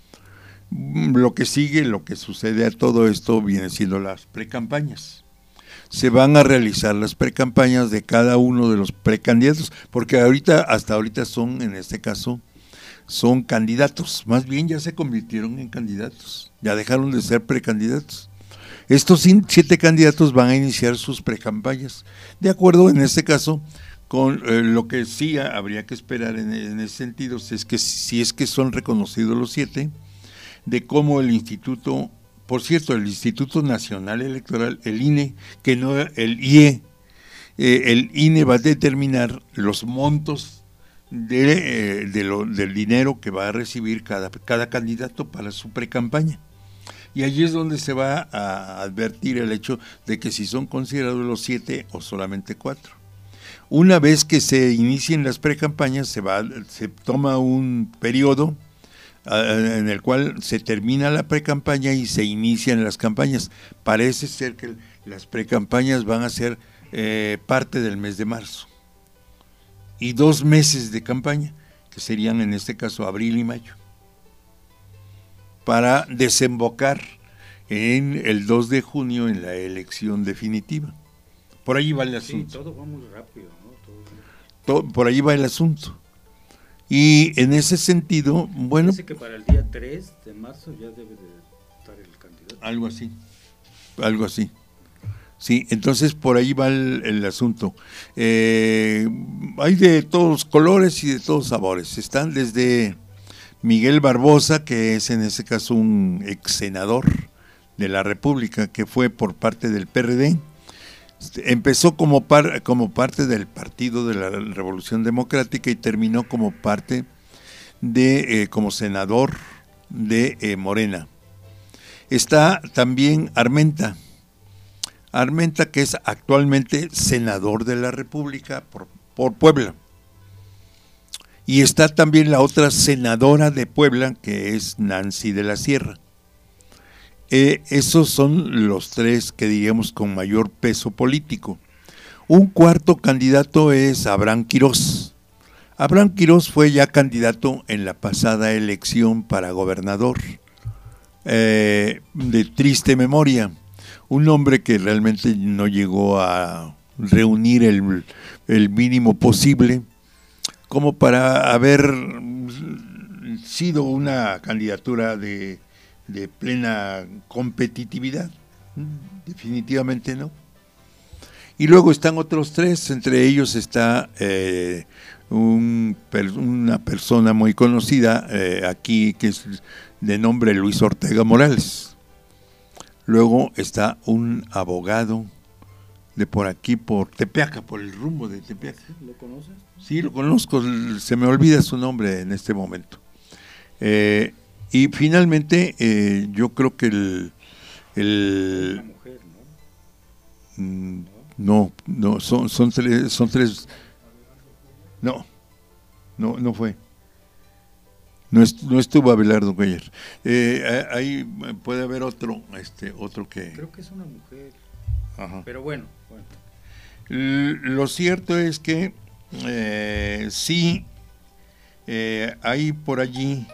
Speaker 6: lo que sigue, lo que sucede a todo esto viene siendo las precampañas. Se van a realizar las precampañas de cada uno de los precandidatos, porque ahorita, hasta ahorita son, en este caso, son candidatos, más bien ya se convirtieron en candidatos, ya dejaron de ser precandidatos. Estos siete candidatos van a iniciar sus precampañas, de acuerdo, en este caso, con eh, lo que sí habría que esperar en, en ese sentido, es que si es que son reconocidos los siete, de cómo el instituto, por cierto, el Instituto Nacional Electoral, el I N E, que no el I E, eh, el I N E va a determinar los montos de, eh, de lo, del dinero que va a recibir cada, cada candidato para su precampaña. Y allí es donde se va a advertir el hecho de que si son considerados los siete o solamente cuatro. Una vez que se inicien las precampañas, se va, se toma un periodo uh, en el cual se termina la precampaña y se inician las campañas. Parece ser que las precampañas van a ser eh, parte del mes de marzo. Y dos meses de campaña, que serían en este caso abril y mayo, para desembocar en el dos de junio en la elección definitiva. Por ahí va el asunto.
Speaker 8: Sí, todo va muy rápido, ¿no?
Speaker 6: Todo... Todo, por ahí va el asunto. Y en ese sentido, bueno...
Speaker 8: Dice que para el día tres de marzo ya debe de estar el candidato.
Speaker 6: Algo así, algo así. Sí, entonces por ahí va el, el asunto. Eh, hay de todos colores y de todos sabores. Están desde Miguel Barbosa, que es en ese caso un ex senador de la República, que fue por parte del P R D. Empezó como, par, como parte del Partido de la Revolución Democrática y terminó como parte de, eh, como senador de eh, Morena. Está también Armenta, Armenta que es actualmente senador de la República por, por Puebla. Y está también la otra senadora de Puebla, que es Nancy de la Sierra. Eh, esos son los tres que diríamos con mayor peso político. Un cuarto candidato es Abraham Quirós. Abraham Quirós fue ya candidato en la pasada elección para gobernador, eh, de triste memoria. Un hombre que realmente no llegó a reunir el, el mínimo posible como para haber sido una candidatura de de plena competitividad, definitivamente no. Y luego están otros tres, entre ellos está eh, un, una persona muy conocida eh, aquí, que es de nombre Luis Ortega Morales. Luego está un abogado de por aquí, por Tepeaca, por el rumbo de Tepeaca.
Speaker 8: ¿Lo conoces?
Speaker 6: Sí, lo conozco, se me olvida su nombre en este momento. Eh, Y finalmente, eh, yo creo que el... el
Speaker 8: una mujer, ¿no?
Speaker 6: No, no, son, son, tres, son tres... No, no, no fue. No, est, no estuvo Abelardo Cuellar. Eh, ahí puede haber otro, este, otro que...
Speaker 8: Creo que es una mujer.
Speaker 6: Ajá.
Speaker 8: Pero bueno, bueno.
Speaker 6: Lo cierto es que eh, sí, eh, hay por allí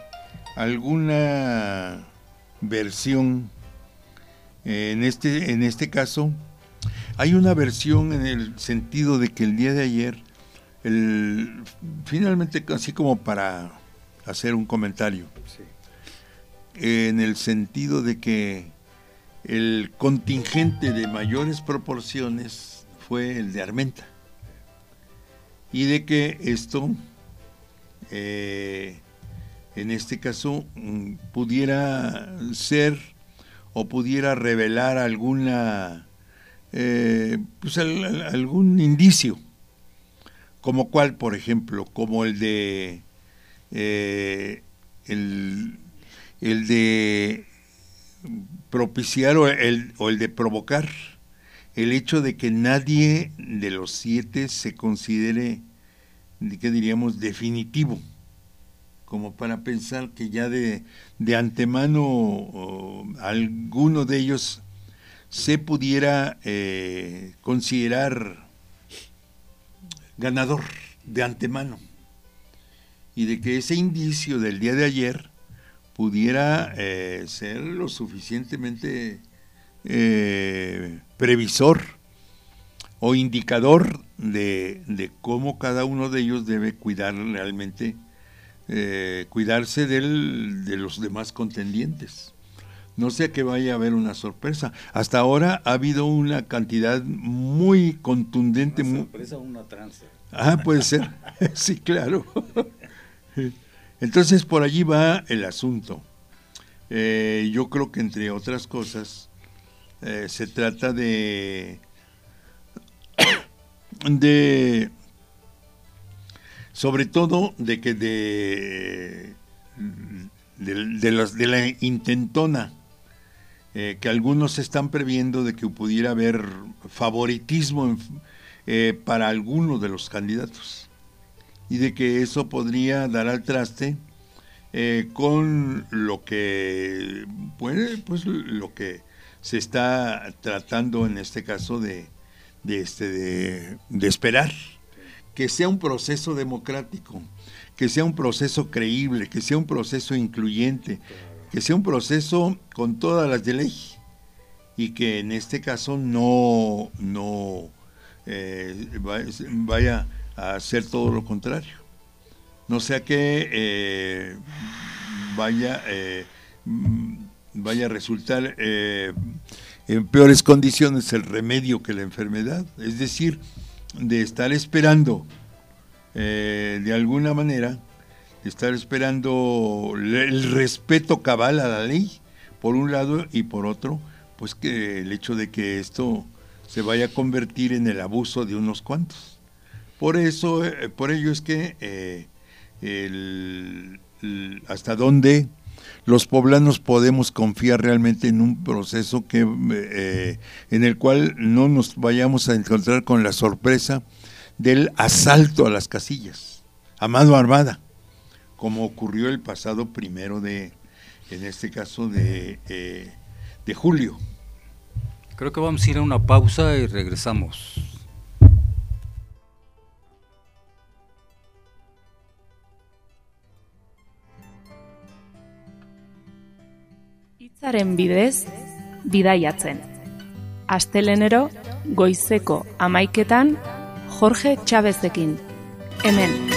Speaker 6: alguna versión, eh, en este en este caso hay una versión en el sentido de que el día de ayer, el, finalmente, así como para hacer un comentario,
Speaker 8: Sí.
Speaker 6: en el sentido de que el contingente de mayores proporciones fue el de Armenta, y de que esto, eh, en este caso, mm, pudiera ser o pudiera revelar alguna, eh, pues al, al, algún indicio, como cuál, por ejemplo, como el de eh, el, el de propiciar o el, o el de provocar el hecho de que nadie de los siete se considere, ¿qué diríamos?, definitivo, como para pensar que ya de, de antemano o, alguno de ellos se pudiera eh, considerar ganador de antemano, y de que ese indicio del día de ayer pudiera eh, ser lo suficientemente eh, previsor o indicador de, de cómo cada uno de ellos debe cuidar realmente, eh, cuidarse del, de los demás contendientes. No sé que vaya a haber una sorpresa. Hasta ahora ha habido una cantidad muy contundente.
Speaker 8: ¿Una sorpresa o una tranza?
Speaker 6: Ah, puede ser. Sí, claro. Entonces por allí va el asunto. Eh, yo creo que entre otras cosas eh, se trata de de sobre todo de que de de, de, las, de la intentona eh, que algunos están previendo de que pudiera haber favoritismo en, eh, para alguno de los candidatos, y de que eso podría dar al traste eh, con lo que puede, pues lo que se está tratando en este caso de, de este de, de esperar que sea un proceso democrático, que sea un proceso creíble, que sea un proceso incluyente, que sea un proceso con todas las de ley, y que en este caso no no eh, vaya a hacer todo lo contrario, no sea que eh, vaya eh, vaya a resultar eh, en peores condiciones el remedio que la enfermedad, es decir, de estar esperando eh, de alguna manera, de estar esperando el respeto cabal a la ley, por un lado, y por otro, pues que el hecho de que esto se vaya a convertir en el abuso de unos cuantos. Por eso, eh, por ello es que eh, el, el, hasta dónde los poblanos podemos confiar realmente en un proceso que eh, en el cual no nos vayamos a encontrar con la sorpresa del asalto a las casillas, a mano armada, como ocurrió el pasado primero de, en este caso de, eh, de julio.
Speaker 8: Creo que vamos a ir a una pausa y regresamos.
Speaker 1: Hitzaren bidez, bidaiatzen. Astelenero, goizeko hamaiketan, Jorge Chavezekin. Hemen,